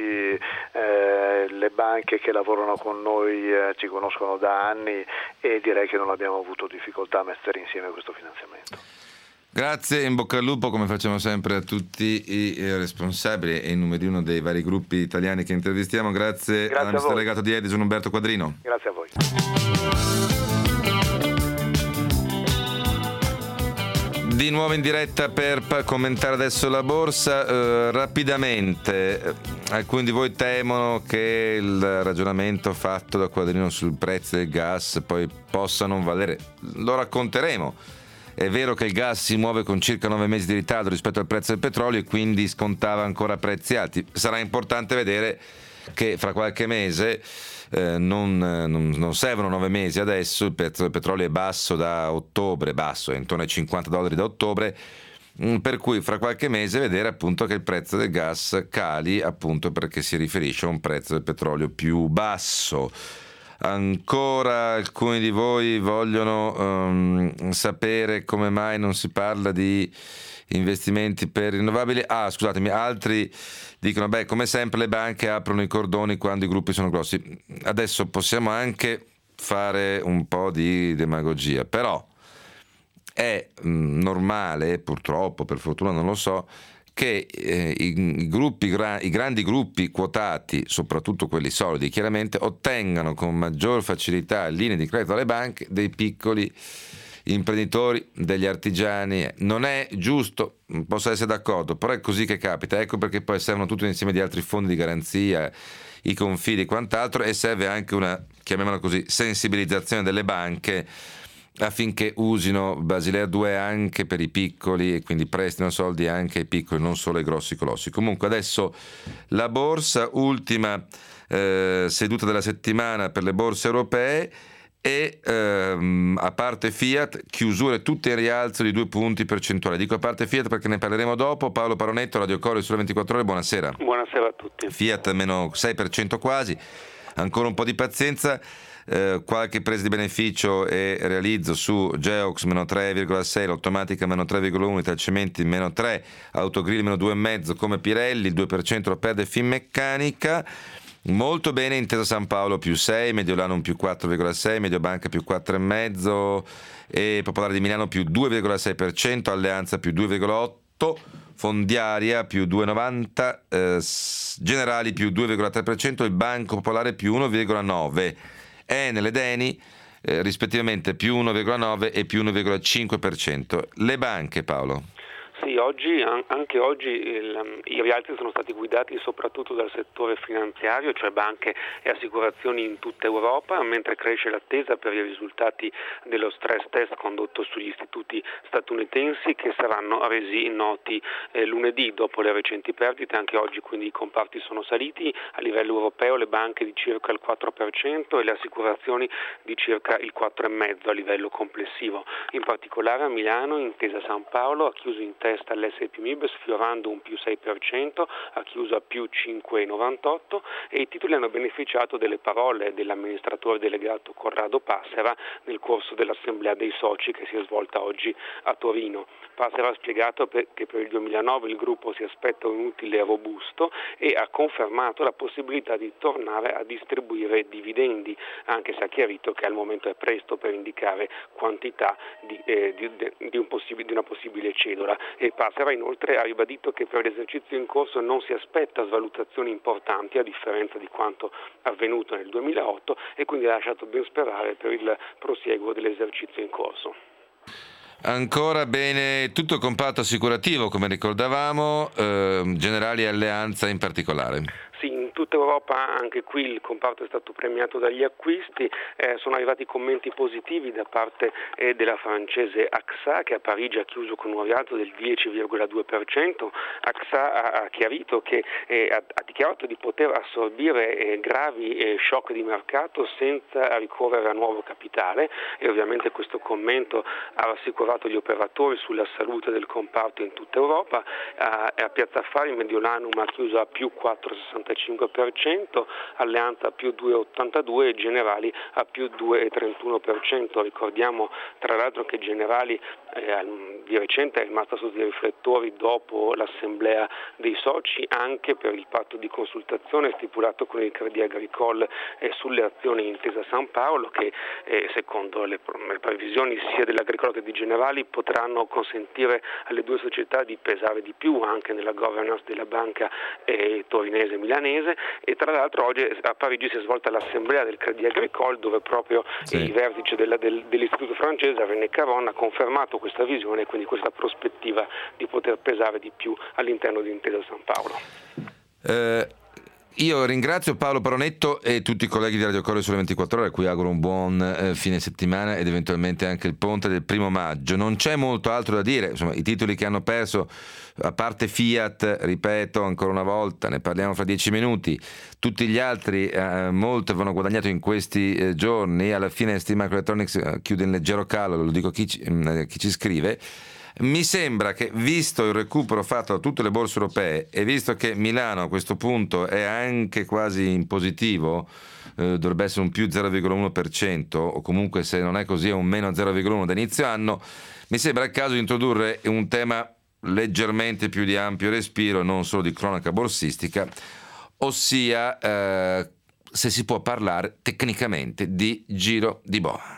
eh, le banche che lavorano con noi eh, ci conoscono da anni e direi che non abbiamo avuto difficoltà a mettere insieme questo finanziamento. Grazie, in bocca al lupo come facciamo sempre a tutti i responsabili e in numero uno dei vari gruppi italiani che intervistiamo. Grazie, Grazie all'amministratore delegato di Edison Umberto Quadrino. Grazie a voi. Di nuovo in diretta per commentare adesso la borsa. Eh, rapidamente, eh, alcuni di voi temono che il ragionamento fatto da Quadrino sul prezzo del gas poi possa non valere. Lo racconteremo. È vero che il gas si muove con circa nove mesi di ritardo rispetto al prezzo del petrolio e quindi scontava ancora prezzi alti. Sarà importante vedere che fra qualche mese eh, non, non, non servono nove mesi adesso, il prezzo del petrolio è basso da ottobre, basso, è intorno ai cinquanta dollari da ottobre, per cui fra qualche mese vedere appunto che il prezzo del gas cali, appunto perché si riferisce a un prezzo del petrolio più basso. Ancora alcuni di voi vogliono um, sapere come mai non si parla di investimenti per rinnovabili. Ah, scusatemi, altri dicono, beh, come sempre le banche aprono i cordoni quando i gruppi sono grossi. Adesso possiamo anche fare un po' di demagogia, però è mh, normale, purtroppo, per fortuna non lo so, che eh, i, i, gruppi, i grandi gruppi quotati, soprattutto quelli solidi, chiaramente ottengano con maggior facilità linee di credito alle banche dei piccoli imprenditori, degli artigiani. Non è giusto, posso essere d'accordo, però è così che capita. Ecco perché poi servono tutto un insieme di altri fondi di garanzia, i confidi e quant'altro, e serve anche una, chiamiamola così, sensibilizzazione delle banche affinché usino Basilea due anche per i piccoli e quindi prestino soldi anche ai piccoli, non solo ai grossi colossi. Comunque adesso la borsa, ultima eh, seduta della settimana per le borse europee, e ehm, a parte Fiat, chiusure tutte in rialzo di due punti percentuali. Dico a parte Fiat perché ne parleremo dopo. Paolo Paronetto, Radio Coro, Sole ventiquattro Ore, buonasera. Buonasera a tutti. Fiat meno sei per cento quasi, ancora un po' di pazienza. Eh, qualche presa di beneficio e realizzo su Geox meno tre virgola sei, l'Automatica meno tre virgola uno, Italcementi meno tre, Autogrill meno due virgola cinque come Pirelli, il due per cento lo perde Finmeccanica. Molto bene Intesa San Paolo più sei, Mediolanum più quattro virgola sei, Mediobanca più quattro virgola cinque e Popolare di Milano più due virgola sei per cento, Alleanza più due virgola otto, Fondiaria più due virgola novanta, eh, Generali più due virgola tre per cento, il Banco Popolare più uno virgola nove, Enel ed Eni eh, rispettivamente più uno virgola nove e più uno virgola cinque per cento. Le banche, Paolo? Sì, oggi, anche oggi il, i rialzi sono stati guidati soprattutto dal settore finanziario, cioè banche e assicurazioni in tutta Europa, mentre cresce l'attesa per i risultati dello stress test condotto sugli istituti statunitensi che saranno resi noti eh, lunedì dopo le recenti perdite. Anche oggi quindi i comparti sono saliti, a livello europeo le banche di circa il quattro per cento e le assicurazioni di circa il quattro virgola cinque per cento a livello complessivo. In particolare a Milano Intesa San Paolo ha chiuso in testa all'S and P Mib sfiorando un più sei per cento, ha chiuso a più cinque virgola novantotto e i titoli hanno beneficiato delle parole dell'amministratore delegato Corrado Passera nel corso dell'assemblea dei soci che si è svolta oggi a Torino. Passera ha spiegato che per il duemilanove il gruppo si aspetta un utile robusto e ha confermato la possibilità di tornare a distribuire dividendi, anche se ha chiarito che al momento è presto per indicare quantità di, eh, di, di, un possib- di una possibile cedola. E Passera inoltre ha ribadito che per l'esercizio in corso non si aspetta svalutazioni importanti a differenza di quanto avvenuto nel duemilaotto e quindi ha lasciato ben sperare per il prosieguo dell'esercizio in corso. Ancora bene tutto il comparto assicurativo, come ricordavamo, eh, Generali e Alleanza in particolare. Sì, in tutta Europa anche qui il comparto è stato premiato dagli acquisti, eh, sono arrivati commenti positivi da parte eh, della francese A X A che a Parigi ha chiuso con un rialzo del dieci virgola due per cento. A X A ha, ha chiarito che eh, ha, ha dichiarato di poter assorbire eh, gravi eh, shock di mercato senza ricorrere a nuovo capitale e ovviamente questo commento ha rassicurato gli operatori sulla salute del comparto in tutta Europa. A, a Piazza Affari Mediolanum ha chiuso a più quattro virgola sessantacinque per cento, Alleanza a più due virgola ottantadue e Generali a più due virgola trentuno per cento. Ricordiamo tra l'altro che Generali eh, di recente è rimasta sotto i riflettori dopo l'assemblea dei soci anche per il patto di consultazione stipulato con il Crédit Agricole eh, sulle azioni Intesa San Paolo che eh, secondo le, le previsioni sia dell'Agricole che di Generali potranno consentire alle due società di pesare di più anche nella governance della banca eh, torinese e milanese e tra l'altro oggi a Parigi si è svolta l'assemblea del Crédit Agricole, dove proprio sì. il vertice della, del, dell'istituto francese René Caron ha confermato questa visione e quindi questa prospettiva di poter pesare di più all'interno di Intesa San Paolo. Eh, io ringrazio Paolo Paronetto e tutti i colleghi di Radio Corriere Sole ventiquattro Ore, a cui auguro un buon eh, fine settimana ed eventualmente anche il ponte del primo maggio. Non c'è molto altro da dire, insomma, i titoli che hanno perso, a parte Fiat, ripeto ancora una volta, ne parliamo fra dieci minuti, tutti gli altri eh, molto avevano guadagnato in questi eh, giorni. Alla fine STMicroelectronics eh, chiude in leggero calo, lo dico a chi, eh, chi ci scrive. Mi sembra che, visto il recupero fatto da tutte le borse europee e visto che Milano a questo punto è anche quasi in positivo, eh, dovrebbe essere un più zero virgola uno per cento, o comunque se non è così è un meno zero virgola uno da inizio anno, mi sembra il caso di introdurre un tema leggermente più di ampio respiro, non solo di cronaca borsistica, ossia eh, se si può parlare tecnicamente di giro di boa.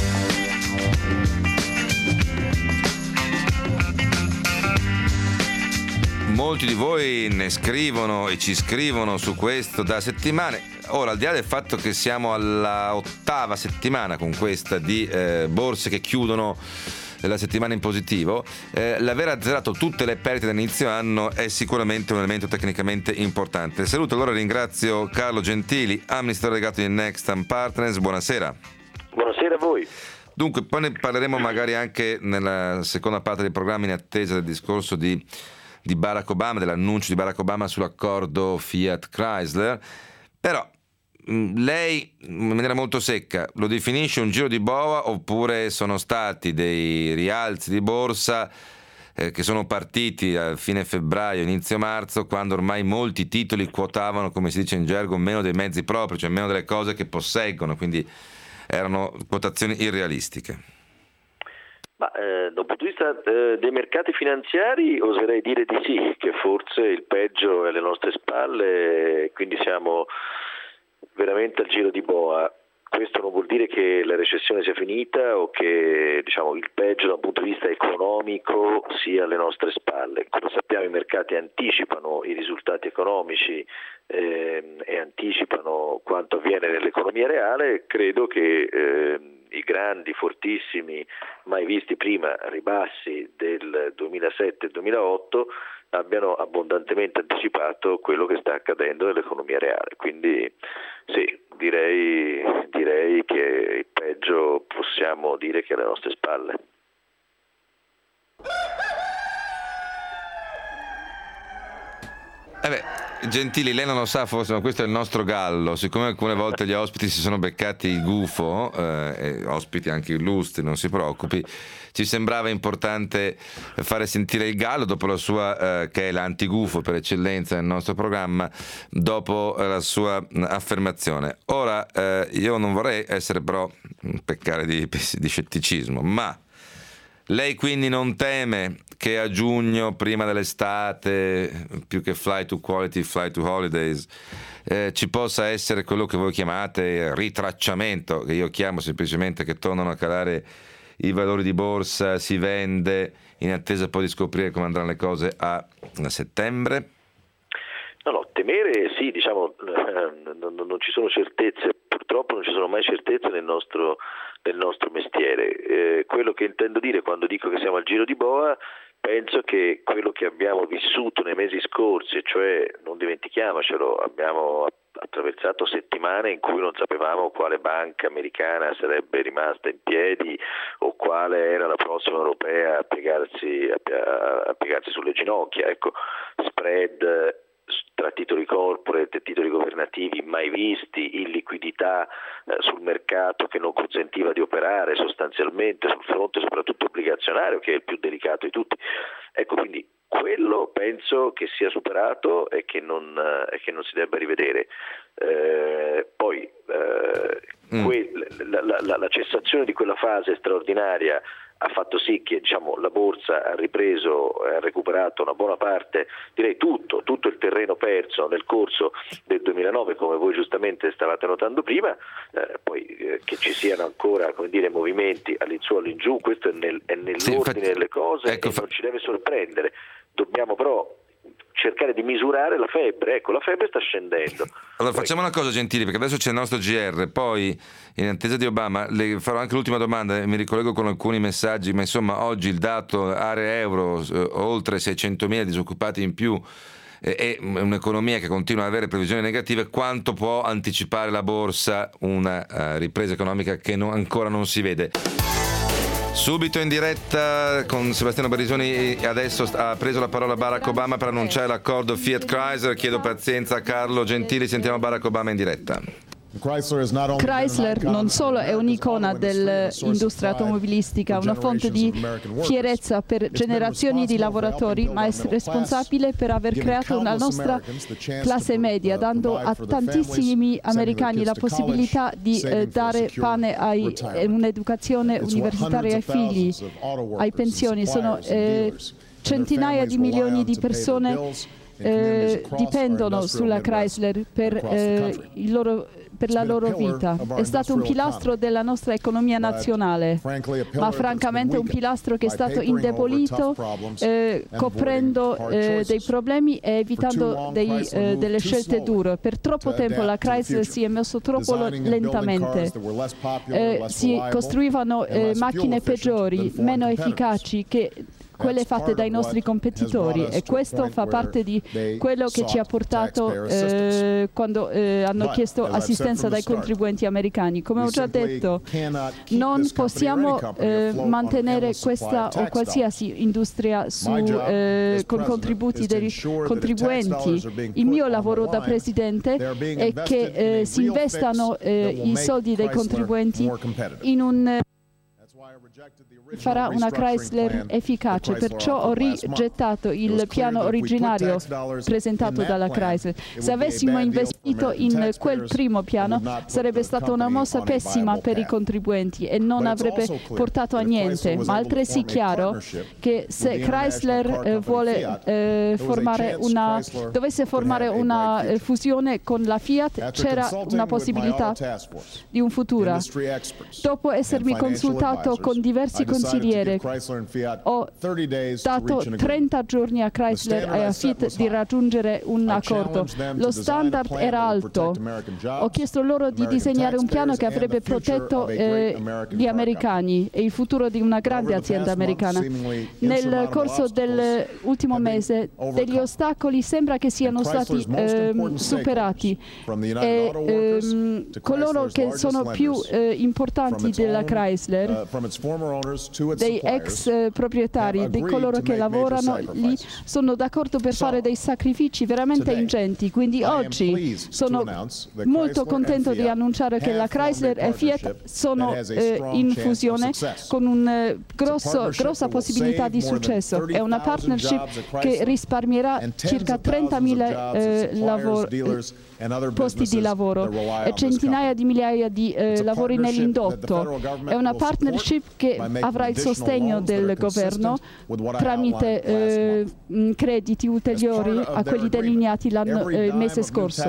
Molti di voi ne scrivono e ci scrivono su questo da settimane. Ora, al di là del fatto che siamo alla ottava settimana con questa di eh, borse che chiudono la settimana in positivo, eh, l'aver azzerato tutte le perdite dall'inizio anno è sicuramente un elemento tecnicamente importante. Saluto allora e ringrazio Carlo Gentili, amministratore delegato di Nextam Partners. Buonasera. Buonasera a voi. Dunque, poi ne parleremo magari anche nella seconda parte del programma, in attesa del discorso di di Barack Obama, dell'annuncio di Barack Obama sull'accordo Fiat-Chrysler. Però lei, in maniera molto secca, lo definisce un giro di boa oppure sono stati dei rialzi di borsa eh, che sono partiti a fine febbraio, inizio marzo, quando ormai molti titoli quotavano, come si dice in gergo, meno dei mezzi propri, cioè meno delle cose che posseggono, quindi erano quotazioni irrealistiche? Ma eh, dal punto di vista eh, dei mercati finanziari oserei dire di sì, che forse il peggio è alle nostre spalle, quindi siamo veramente al giro di boa. Questo non vuol dire che la recessione sia finita o che, diciamo, il peggio da un punto di vista economico sia alle nostre spalle. Come sappiamo, i mercati anticipano i risultati economici eh, e anticipano quanto avviene nell'economia reale. Credo che eh, i grandi, fortissimi, mai visti prima ribassi del duemilasette e duemilaotto abbiano abbondantemente anticipato quello che sta accadendo nell'economia reale. Quindi sì, direi, direi che il peggio possiamo dire che è alle nostre spalle. Eh beh, Gentili, lei non lo sa forse, ma questo è il nostro gallo. Siccome alcune volte gli ospiti si sono beccati il gufo, eh, e ospiti anche illustri, non si preoccupi, ci sembrava importante fare sentire il gallo dopo la sua, eh, che è l'antigufo per eccellenza nel nostro programma, dopo la sua affermazione. Ora, eh, io non vorrei essere però peccare di, di scetticismo, ma lei quindi non teme che a giugno, prima dell'estate, più che fly to quality, fly to holidays, eh, ci possa essere quello che voi chiamate ritracciamento, che io chiamo semplicemente che tornano a calare i valori di borsa, si vende in attesa poi di scoprire come andranno le cose a, a settembre? No, no, temere sì, diciamo, eh, non, non ci sono certezze, purtroppo non ci sono mai certezze nel nostro, nel nostro mestiere. Eh, quello che intendo dire quando dico che siamo al giro di boa, penso che quello che abbiamo vissuto nei mesi scorsi, cioè non dimentichiamocelo, abbiamo attraversato settimane in cui non sapevamo quale banca americana sarebbe rimasta in piedi o quale era la prossima europea a piegarsi, a, a piegarsi sulle ginocchia. Ecco, spread tra titoli corporate e titoli governativi mai visti, illiquidità eh, sul mercato che non consentiva di operare sostanzialmente sul fronte soprattutto obbligazionario, che è il più delicato di tutti. Ecco, quindi quello penso che sia superato e che non, eh, che non si debba rivedere. Eh, poi eh, mm. que- la, la, la, la cessazione di quella fase straordinaria ha fatto sì che, diciamo, la borsa ha ripreso, ha recuperato una buona parte, direi tutto, tutto il terreno perso nel corso del duemilanove, come voi giustamente stavate notando prima. Eh, poi eh, che ci siano ancora, come dire, movimenti all'insù all'ingiù, questo è, nel, è nell'ordine sì, infatti, delle cose, ecco, e fa... non ci deve sorprendere. Dobbiamo però cercare di misurare la febbre. Ecco, la febbre sta scendendo. Allora facciamo una cosa, Gentili, perché adesso c'è il nostro G R, poi in attesa di Obama le farò anche l'ultima domanda, mi ricollego con alcuni messaggi, ma insomma oggi il dato area euro, eh, oltre seicentomila disoccupati in più, eh, è un'economia che continua ad avere previsioni negative. Quanto può anticipare la borsa una uh, ripresa economica che non, ancora non si vede? Subito in diretta con Sebastiano Barisoni, adesso ha preso la parola Barack Obama per annunciare l'accordo Fiat Chrysler. Chiedo pazienza a Carlo Gentili, sentiamo Barack Obama in diretta. Chrysler non solo è un'icona dell'industria automobilistica, una fonte di fierezza per generazioni di lavoratori, ma è responsabile per aver creato la nostra classe media, dando a tantissimi americani la possibilità di eh, dare pane a un'educazione universitaria ai figli, ai pensioni. Sono eh, centinaia di milioni di persone eh, dipendono sulla Chrysler per eh, il loro per la loro vita. È stato un pilastro della nostra economia nazionale, ma francamente un pilastro che è stato indebolito eh, coprendo eh, dei problemi e evitando dei, eh, delle scelte dure. Per troppo tempo la Chrysler si è mosso troppo lentamente. Eh, si costruivano eh, macchine peggiori, meno efficaci che quelle fatte dai nostri competitori, e questo fa parte di quello che ci ha portato eh, quando eh, hanno chiesto assistenza dai contribuenti americani. Come ho già detto, non possiamo eh, mantenere questa o qualsiasi industria su, eh, con contributi dei contribuenti. Il mio lavoro da presidente è che eh, si investano eh, i soldi dei contribuenti in un farà una Chrysler efficace, perciò ho rigettato il piano originario presentato dalla Chrysler. Se avessimo investito in quel primo piano sarebbe stata una mossa pessima per i contribuenti e non avrebbe portato a niente, ma altresì chiaro che se Chrysler eh, vuole eh, formare una, dovesse formare una eh, fusione con la Fiat, c'era una possibilità di un futuro. Dopo essermi consultato con diversi consiglieri, ho dato trenta giorni a Chrysler e a Fiat di raggiungere un accordo. Lo standard era alto. Ho chiesto loro di disegnare un piano che avrebbe protetto eh, gli americani e il futuro di una grande azienda americana. Nel corso dell'ultimo mese degli ostacoli sembra che siano stati eh, superati e eh, coloro che sono più eh, importanti della Chrysler, dei ex eh, proprietari, di coloro che lavorano lì, sono d'accordo per fare dei sacrifici veramente ingenti. Quindi oggi sono molto contento di annunciare che la Chrysler e Fiat sono eh, in fusione con una eh, grossa possibilità di successo. È una partnership che risparmierà circa trentamila eh, lavori posti di lavoro e centinaia di migliaia di eh, lavori nell'indotto. È una partnership che avrà il sostegno del governo tramite eh, crediti ulteriori a quelli delineati l'anno eh, mese scorso.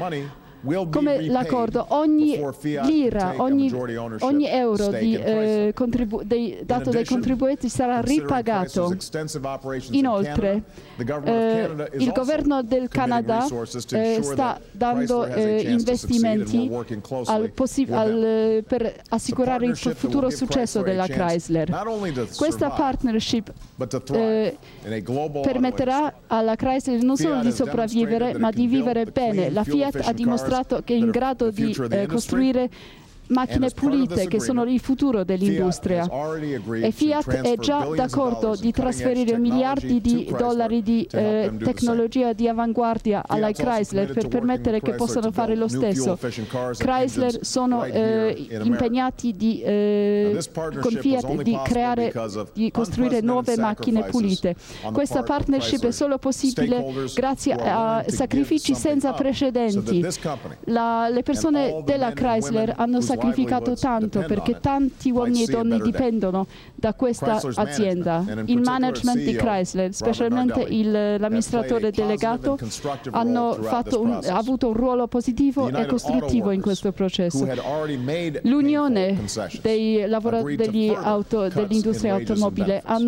Come l'accordo, ogni lira, ogni, ogni euro di, eh, contribu- dei, dato dai contribuenti sarà ripagato. Inoltre, eh, il governo del Canada eh, sta dando eh, investimenti al possi- al, per assicurare il futuro successo della Chrysler. Questa partnership eh, permetterà alla Chrysler non solo di sopravvivere, ma di vivere bene. La Fiat ha dimostrato che è in grado di eh, costruire macchine pulite che sono il futuro dell'industria, e Fiat è già d'accordo di trasferire miliardi di dollari di eh, tecnologia di avanguardia alla Chrysler per permettere che possano fare lo stesso. Chrysler sono eh, impegnati di, eh, con Fiat di creare, di costruire nuove macchine pulite. Questa partnership è solo possibile grazie a sacrifici senza precedenti. La, le persone della Chrysler hanno sacrificato tanto perché tanti uomini e donne dipendono da questa azienda. Il management di Chrysler, specialmente il, l'amministratore delegato, hanno fatto un, ha avuto un ruolo positivo e costruttivo in questo processo. L'unione dei lavora, degli auto, dell'industria automobile hanno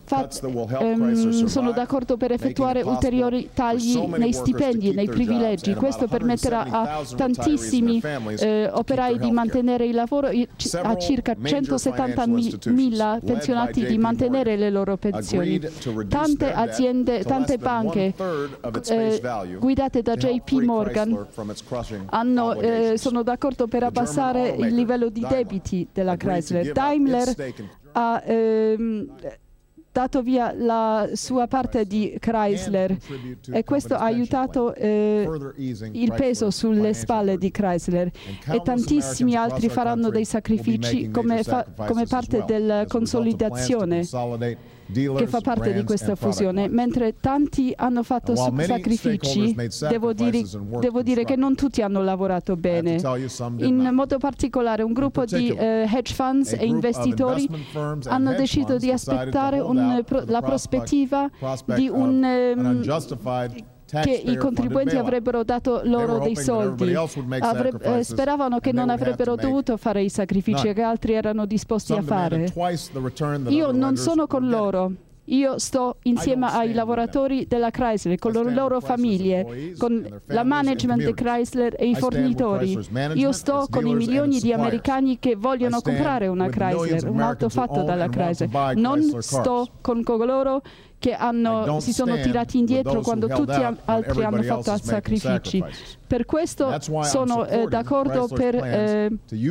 Fat, ehm, sono d'accordo per effettuare ulteriori tagli nei stipendi e nei privilegi. Questo permetterà a tantissimi eh, operai di mantenere il lavoro, a circa centosettantamila pensionati di mantenere le loro pensioni. Tante aziende, tante banche eh, guidate da J P Morgan hanno, eh, sono d'accordo per abbassare il livello di debiti della Chrysler. Daimler ha ehm, dato via la sua parte di Chrysler e questo ha aiutato eh, il peso sulle spalle di Chrysler, e tantissimi altri faranno dei sacrifici come, fa, come parte della consolidazione che fa parte di questa fusione. Mentre tanti hanno fatto sacrifici, devo dire, devo dire che non tutti hanno lavorato bene. In modo particolare un gruppo di eh, hedge funds e investitori hanno deciso di aspettare un, pro, la prospettiva di un um, che i contribuenti avrebbero dato loro dei soldi. Avreb- eh, speravano che non avrebbero dovuto fare i sacrifici che altri erano disposti a fare. Io non sono con loro. Io sto insieme ai lavoratori della Chrysler, con le loro famiglie, con la management di Chrysler e i fornitori. Io sto con i milioni di americani che vogliono comprare una Chrysler, un auto fatto dalla Chrysler. Non sto con coloro che hanno, si sono tirati indietro quando tutti altri hanno fatto sacrifici. Per questo sono eh, d'accordo per eh,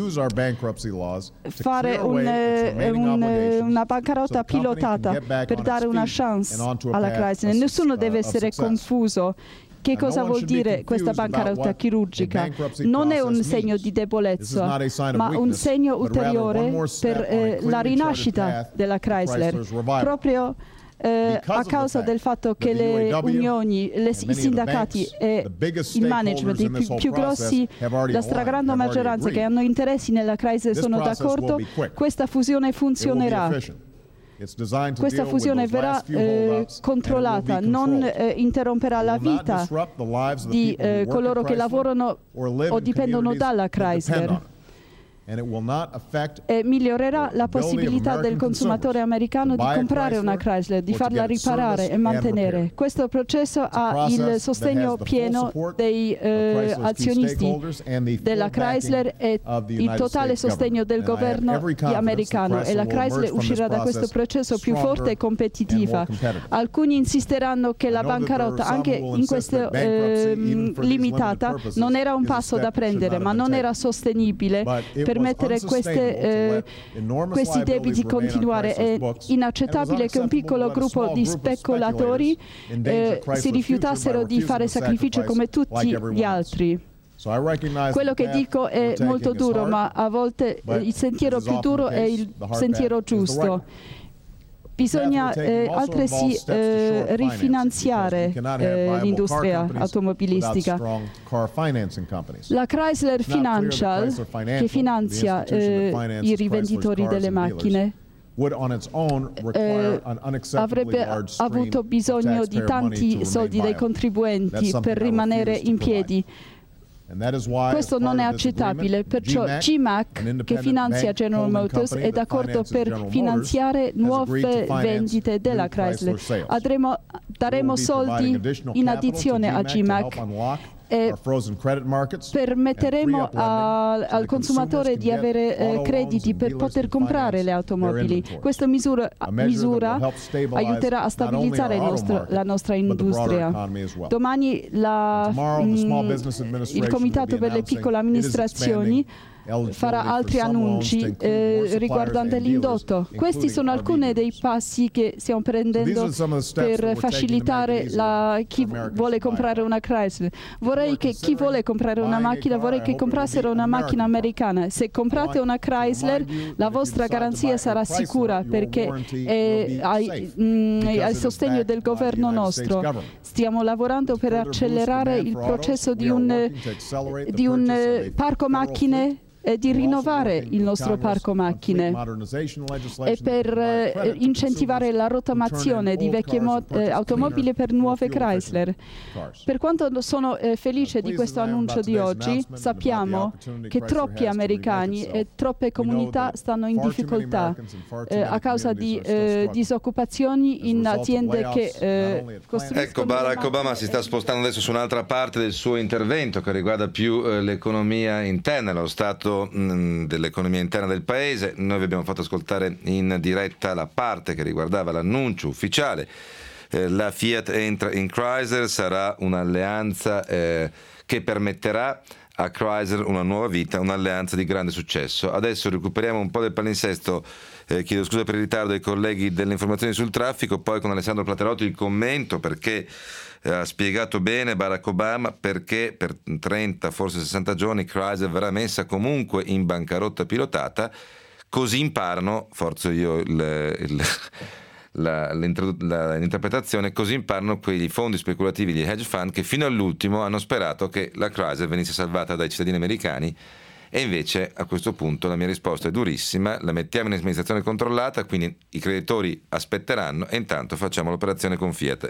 fare un, eh, un, eh, una bancarotta pilotata per dare una chance alla Chrysler. Nessuno deve essere confuso. Che cosa vuol dire questa bancarotta chirurgica? Non è un segno di debolezza, ma un segno ulteriore per eh, la rinascita della Chrysler. Proprio Eh, a causa del fatto che le unioni, le, i sindacati e il management, i più, più grossi, la stragrande maggioranza che hanno interessi nella Chrysler sono d'accordo, questa fusione funzionerà. Questa fusione verrà eh, controllata, non eh, interromperà la vita di eh, coloro che lavorano o dipendono dalla Chrysler. E migliorerà la possibilità del consumatore americano di comprare una Chrysler, di farla riparare e mantenere. Questo processo ha il sostegno pieno dei eh, azionisti della Chrysler e il totale sostegno del governo americano, e la Chrysler uscirà da questo processo più forte e competitiva. Alcuni insisteranno che la bancarotta, anche in questa eh, limitata, non era un passo da prendere, ma non era sostenibile per permettere queste, eh, questi debiti continuare. È inaccettabile che un piccolo gruppo di speculatori eh, si rifiutassero di fare sacrifici come tutti gli altri. Quello che dico è molto duro, ma a volte eh, il sentiero più duro è il sentiero giusto. Bisogna eh, altresì eh, rifinanziare eh, l'industria automobilistica. La Chrysler Financial, che finanzia eh, i rivenditori delle macchine, Eh, avrebbe avuto bisogno di tanti soldi dei contribuenti per rimanere in piedi. Questo non è accettabile, perciò G M A C, che finanzia General Motors, è d'accordo per finanziare nuove vendite della Chrysler. Adremo, daremo soldi in addizione a G M A C e permetteremo a, al consumatore di avere eh, crediti per poter comprare le automobili. Questa misura, misura aiuterà a stabilizzare il nostro, la nostra industria. Domani la, mh, il Comitato per le piccole amministrazioni farà altri annunci eh, riguardanti l'indotto. Questi sono alcuni dei passi che stiamo prendendo per facilitare la, chi vuole comprare una Chrysler. Vorrei che chi vuole comprare una macchina, vorrei che comprassero una macchina americana. Se comprate una Chrysler, la vostra garanzia sarà sicura, perché è ai, mh, al sostegno del governo nostro. Stiamo lavorando per accelerare il processo di un, di un parco macchine è di rinnovare il nostro parco macchine e per eh, incentivare la rottamazione di vecchie mo- eh, automobili per nuove Chrysler. Per quanto sono eh, felice di questo annuncio di oggi, sappiamo che troppi americani e troppe comunità stanno in difficoltà eh, a causa di eh, disoccupazioni in aziende che eh, costruiscono. Ecco, Barack Obama si sta spostando adesso su un'altra parte del suo intervento che riguarda più eh, l'economia interna, lo stato mh, dell'economia interna del paese. Noi vi abbiamo fatto ascoltare in diretta la parte che riguardava l'annuncio ufficiale. Eh, la Fiat entra in Chrysler, sarà un'alleanza eh, che permetterà a Chrysler una nuova vita, un'alleanza di grande successo. Adesso recuperiamo un po' del palinsesto, eh, chiedo scusa per il ritardo ai colleghi delle informazioni sul traffico, poi con Alessandro Platerotti il commento, perché eh, ha spiegato bene Barack Obama perché per trenta, forse sessanta giorni Chrysler verrà messa comunque in bancarotta pilotata, così imparano, forzo io il... il La, la, l'interpretazione, così imparano quei fondi speculativi di hedge fund che fino all'ultimo hanno sperato che la Chrysler venisse salvata dai cittadini americani, e invece a questo punto la mia risposta è durissima: la mettiamo in amministrazione controllata, quindi i creditori aspetteranno e intanto facciamo l'operazione con Fiat.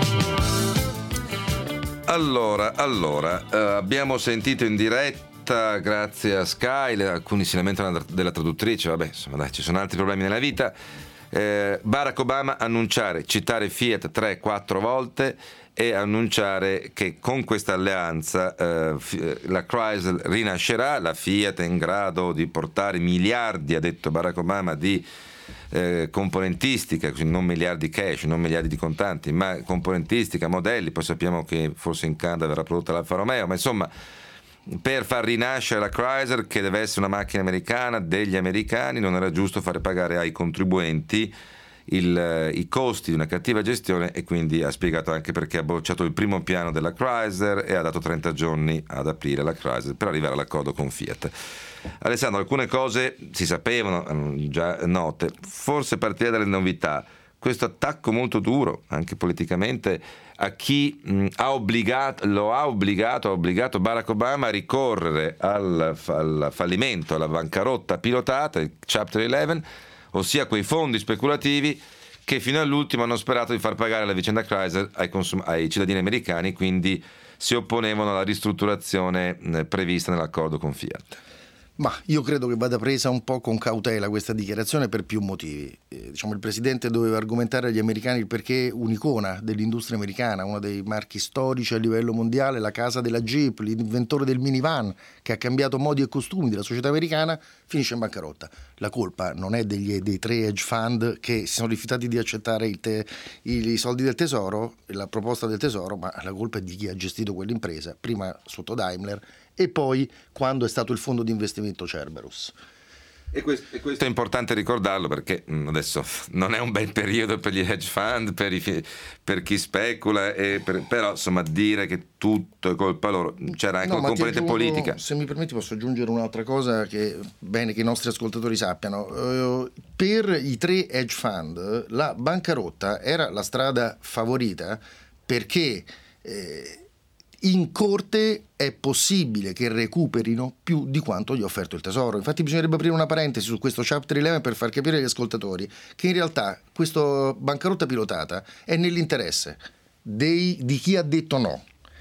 Allora, allora eh, abbiamo sentito in diretta, grazie a Sky, alcuni si lamentano della traduttrice, vabbè, insomma dai, ci sono altri problemi nella vita. Eh, Barack Obama annunciare, citare Fiat tre quattro volte e annunciare che con questa alleanza eh, la Chrysler rinascerà, la Fiat è in grado di portare miliardi, ha detto Barack Obama, di eh, componentistica, quindi non miliardi cash, non miliardi di contanti, ma componentistica, modelli, poi sappiamo che forse in Canada verrà prodotta l'Alfa Romeo, ma insomma per far rinascere la Chrysler, che deve essere una macchina americana degli americani, non era giusto fare pagare ai contribuenti il, i costi di una cattiva gestione, e quindi ha spiegato anche perché ha bocciato il primo piano della Chrysler e ha dato trenta giorni ad aprire la Chrysler per arrivare all'accordo con Fiat. Alessandro, alcune cose si sapevano, già note, forse partire dalle novità. Questo attacco molto duro, anche politicamente, a chi mh, ha obbligato, lo ha obbligato, ha obbligato Barack Obama a ricorrere al, al fallimento, alla bancarotta pilotata, il Chapter undici, ossia quei fondi speculativi che fino all'ultimo hanno sperato di far pagare la vicenda Chrysler ai, consum- ai cittadini americani, quindi si opponevano alla ristrutturazione eh, prevista nell'accordo con Fiat. Ma io credo che vada presa un po' con cautela questa dichiarazione per più motivi. Eh, diciamo, il Presidente doveva argomentare agli americani il perché un'icona dell'industria americana, uno dei marchi storici a livello mondiale, la casa della Jeep, l'inventore del minivan che ha cambiato modi e costumi della società americana, finisce in bancarotta. La colpa non è degli, dei tre hedge fund che si sono rifiutati di accettare il te, i, i soldi del tesoro, la proposta del tesoro, ma la colpa è di chi ha gestito quell'impresa, prima sotto Daimler e poi quando è stato il fondo di investimento Cerberus. E questo, e questo è importante ricordarlo, perché adesso non è un bel periodo per gli hedge fund, per, i, per chi specula, e per, però insomma dire che tutto è colpa loro, c'era anche no, una componente aggiungo, politica. Se mi permetti posso aggiungere un'altra cosa che è bene che i nostri ascoltatori sappiano. Uh, per i tre hedge fund la bancarotta era la strada favorita, perché eh, in corte è possibile che recuperino più di quanto gli ha offerto il tesoro. Infatti bisognerebbe aprire una parentesi su questo Chapter undici per far capire agli ascoltatori che in realtà questa bancarotta pilotata è nell'interesse dei, di chi ha detto no,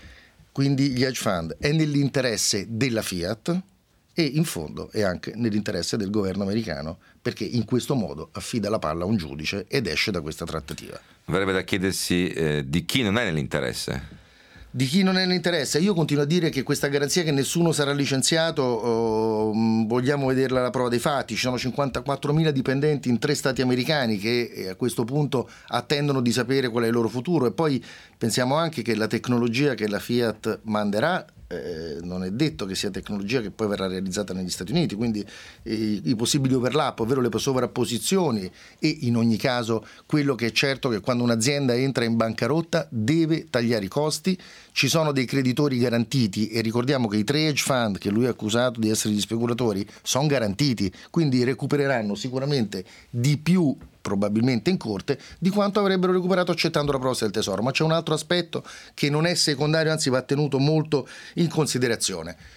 quindi gli hedge fund, è nell'interesse della Fiat e in fondo è anche nell'interesse del governo americano, perché in questo modo affida la palla a un giudice ed esce da questa trattativa. Verrebbe da chiedersi eh, di chi non è nell'interesse. Di chi non è nell'interesse? Io continuo a dire che questa garanzia che nessuno sarà licenziato, oh, vogliamo vederla alla prova dei fatti. Ci sono cinquantaquattromila dipendenti in tre stati americani che eh, a questo punto attendono di sapere qual è il loro futuro, e poi pensiamo anche che la tecnologia che la Fiat manderà eh, non è detto che sia tecnologia che poi verrà realizzata negli Stati Uniti, quindi eh, i possibili overlap, ovvero le sovrapposizioni, e in ogni caso quello che è certo è che quando un'azienda entra in bancarotta deve tagliare i costi. Ci sono dei creditori garantiti, e ricordiamo che i tre hedge fund che lui ha accusato di essere gli speculatori sono garantiti, quindi recupereranno sicuramente di più, probabilmente in corte, di quanto avrebbero recuperato accettando la proposta del tesoro. Ma c'è un altro aspetto che non è secondario, anzi va tenuto molto in considerazione.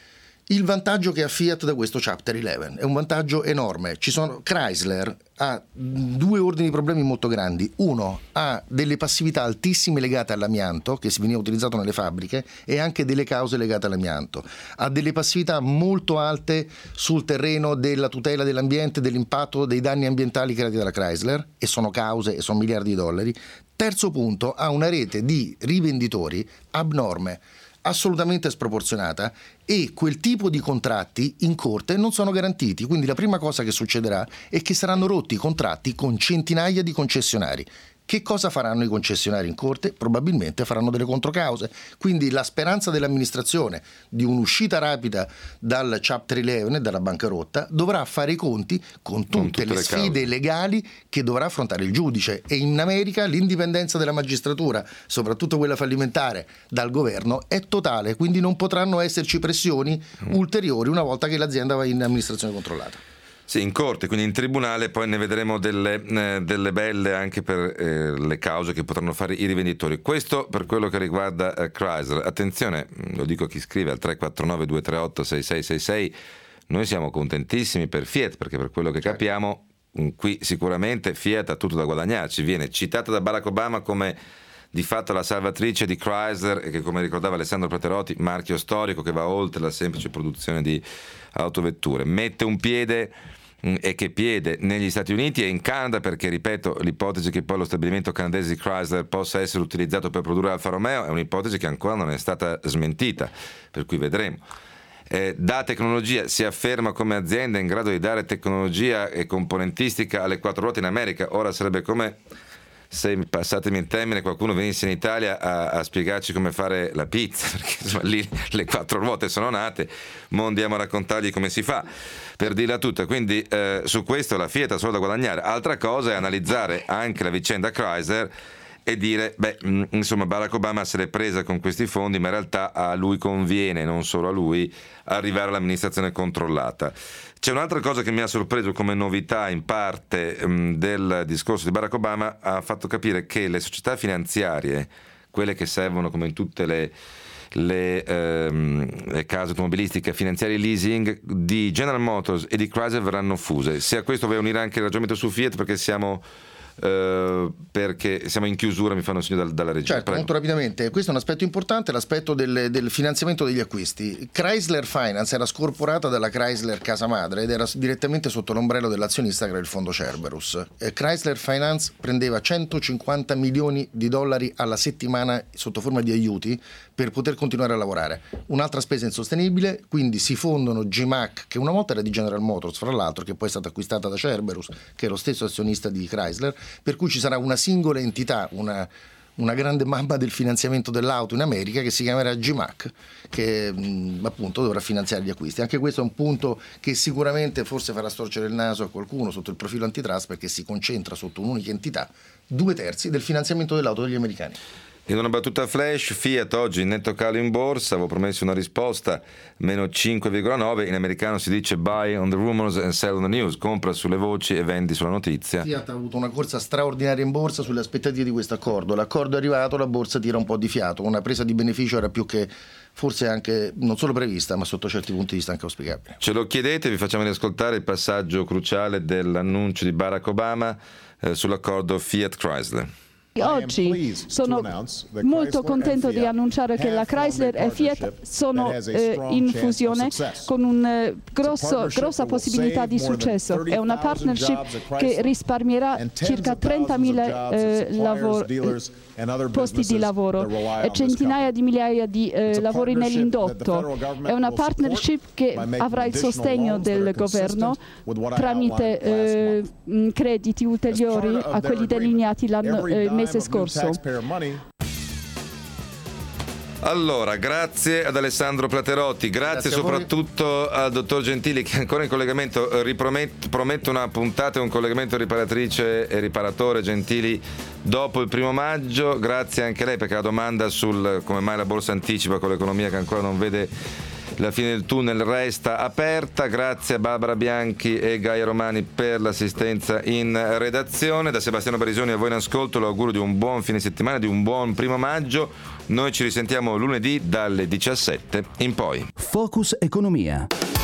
Il vantaggio che ha Fiat da questo Chapter undici è un vantaggio enorme. Ci sono, Chrysler ha due ordini di problemi molto grandi. Uno, ha delle passività altissime legate all'amianto, che si veniva utilizzato nelle fabbriche, e anche delle cause legate all'amianto. Ha delle passività molto alte sul terreno della tutela dell'ambiente, dell'impatto dei danni ambientali creati dalla Chrysler, e sono cause e sono miliardi di dollari. Terzo punto, ha una rete di rivenditori abnorme, assolutamente sproporzionata, e quel tipo di contratti in corte non sono garantiti. Quindi la prima cosa che succederà è che saranno rotti i contratti con centinaia di concessionari. Che cosa faranno i concessionari in corte? Probabilmente faranno delle controcause. Quindi la speranza dell'amministrazione di un'uscita rapida dal Chapter undici e dalla bancarotta dovrà fare i conti con tutte, con tutte le, le sfide legali che dovrà affrontare il giudice. E in America l'indipendenza della magistratura, soprattutto quella fallimentare, dal governo è totale, quindi non potranno esserci pressioni ulteriori una volta che l'azienda va in amministrazione controllata. Sì, in corte, quindi in tribunale, poi ne vedremo delle, eh, delle belle anche per eh, le cause che potranno fare i rivenditori. Questo per quello che riguarda eh, Chrysler. Attenzione, lo dico a chi scrive al tre quattro nove due tre otto sei sei sei sei, noi siamo contentissimi per Fiat, perché per quello che certo. capiamo, qui sicuramente Fiat ha tutto da guadagnarci. Viene citata da Barack Obama come di fatto la salvatrice di Chrysler, e che, come ricordava Alessandro Platerotti, marchio storico che va oltre la semplice produzione di autovetture. Mette un piede, e che piede, negli Stati Uniti e in Canada, perché, ripeto, l'ipotesi che poi lo stabilimento canadese di Chrysler possa essere utilizzato per produrre Alfa Romeo è un'ipotesi che ancora non è stata smentita, per cui vedremo. Eh, da tecnologia, si afferma come azienda in grado di dare tecnologia e componentistica alle quattro ruote in America. Ora sarebbe come se, passatemi il termine, qualcuno venisse in Italia a, a spiegarci come fare la pizza, perché insomma, lì le quattro ruote sono nate, mo andiamo a raccontargli come si fa, per dirla tutta. Quindi eh, su questo la Fiat ha solo da guadagnare. Altra cosa è analizzare anche la vicenda Chrysler e dire, beh, insomma, Barack Obama se l'è presa con questi fondi, ma in realtà a lui conviene, non solo a lui, arrivare all'amministrazione controllata. C'è un'altra cosa che mi ha sorpreso come novità in parte um, del discorso di Barack Obama. Ha fatto capire che le società finanziarie, quelle che servono come in tutte le, le, ehm, le case automobilistiche, finanziarie, leasing di General Motors e di Chrysler verranno fuse. Se a questo vuoi unire anche il ragionamento su Fiat, perché siamo Uh, perché siamo in chiusura, mi fanno segno dal, dalla regia. Certo, molto rapidamente, questo è un aspetto importante, l'aspetto del, del finanziamento degli acquisti. Chrysler Finance era scorporata dalla Chrysler casa madre ed era direttamente sotto l'ombrello dell'azionista che era il fondo Cerberus. eh, Chrysler Finance prendeva centocinquanta milioni di dollari alla settimana sotto forma di aiuti per poter continuare a lavorare. Un'altra spesa insostenibile, quindi si fondono G M A C, che una volta era di General Motors, fra l'altro, che poi è stata acquistata da Cerberus, che è lo stesso azionista di Chrysler, per cui ci sarà una singola entità, una, una grande mappa del finanziamento dell'auto in America che si chiamerà G M A C, che mh, appunto dovrà finanziare gli acquisti. Anche questo è un punto che sicuramente forse farà storcere il naso a qualcuno sotto il profilo antitrust, perché si concentra sotto un'unica entità due terzi del finanziamento dell'auto degli americani. In una battuta flash, Fiat oggi in netto calo in borsa, avevo promesso una risposta, meno cinque virgola nove, in americano si dice buy on the rumors and sell on the news, compra sulle voci e vendi sulla notizia. Fiat ha avuto una corsa straordinaria in borsa sulle aspettative di questo accordo, l'accordo è arrivato, la borsa tira un po' di fiato, una presa di beneficio era più che forse anche non solo prevista, ma sotto certi punti di vista anche auspicabile. Ce lo chiedete, vi facciamo riascoltare il passaggio cruciale dell'annuncio di Barack Obama eh, sull'accordo Fiat-Chrysler. Oggi sono molto contento di annunciare che la Chrysler e Fiat sono eh, in fusione con una grossa possibilità di successo. È una partnership che risparmierà circa trentamila eh, lavor- posti di lavoro e centinaia di migliaia di eh, lavori nell'indotto. È una partnership che avrà il sostegno del governo tramite eh, crediti ulteriori a quelli delineati l'anno eh, mese scorso. Allora, grazie ad Alessandro Platerotti, grazie, grazie soprattutto al dottor Gentili che è ancora in collegamento. Riprometto prometto una puntata e un collegamento riparatrice e riparatore Gentili dopo il primo maggio. Grazie anche a lei, perché la domanda sul come mai la borsa anticipa con l'economia che ancora non vede la fine del tunnel resta aperta. Grazie a Barbara Bianchi e Gaia Romani per l'assistenza in redazione. Da Sebastiano Barisoni a voi in ascolto l'augurio di un buon fine settimana, di un buon primo maggio. Noi ci risentiamo lunedì dalle diciassette in poi. Focus Economia.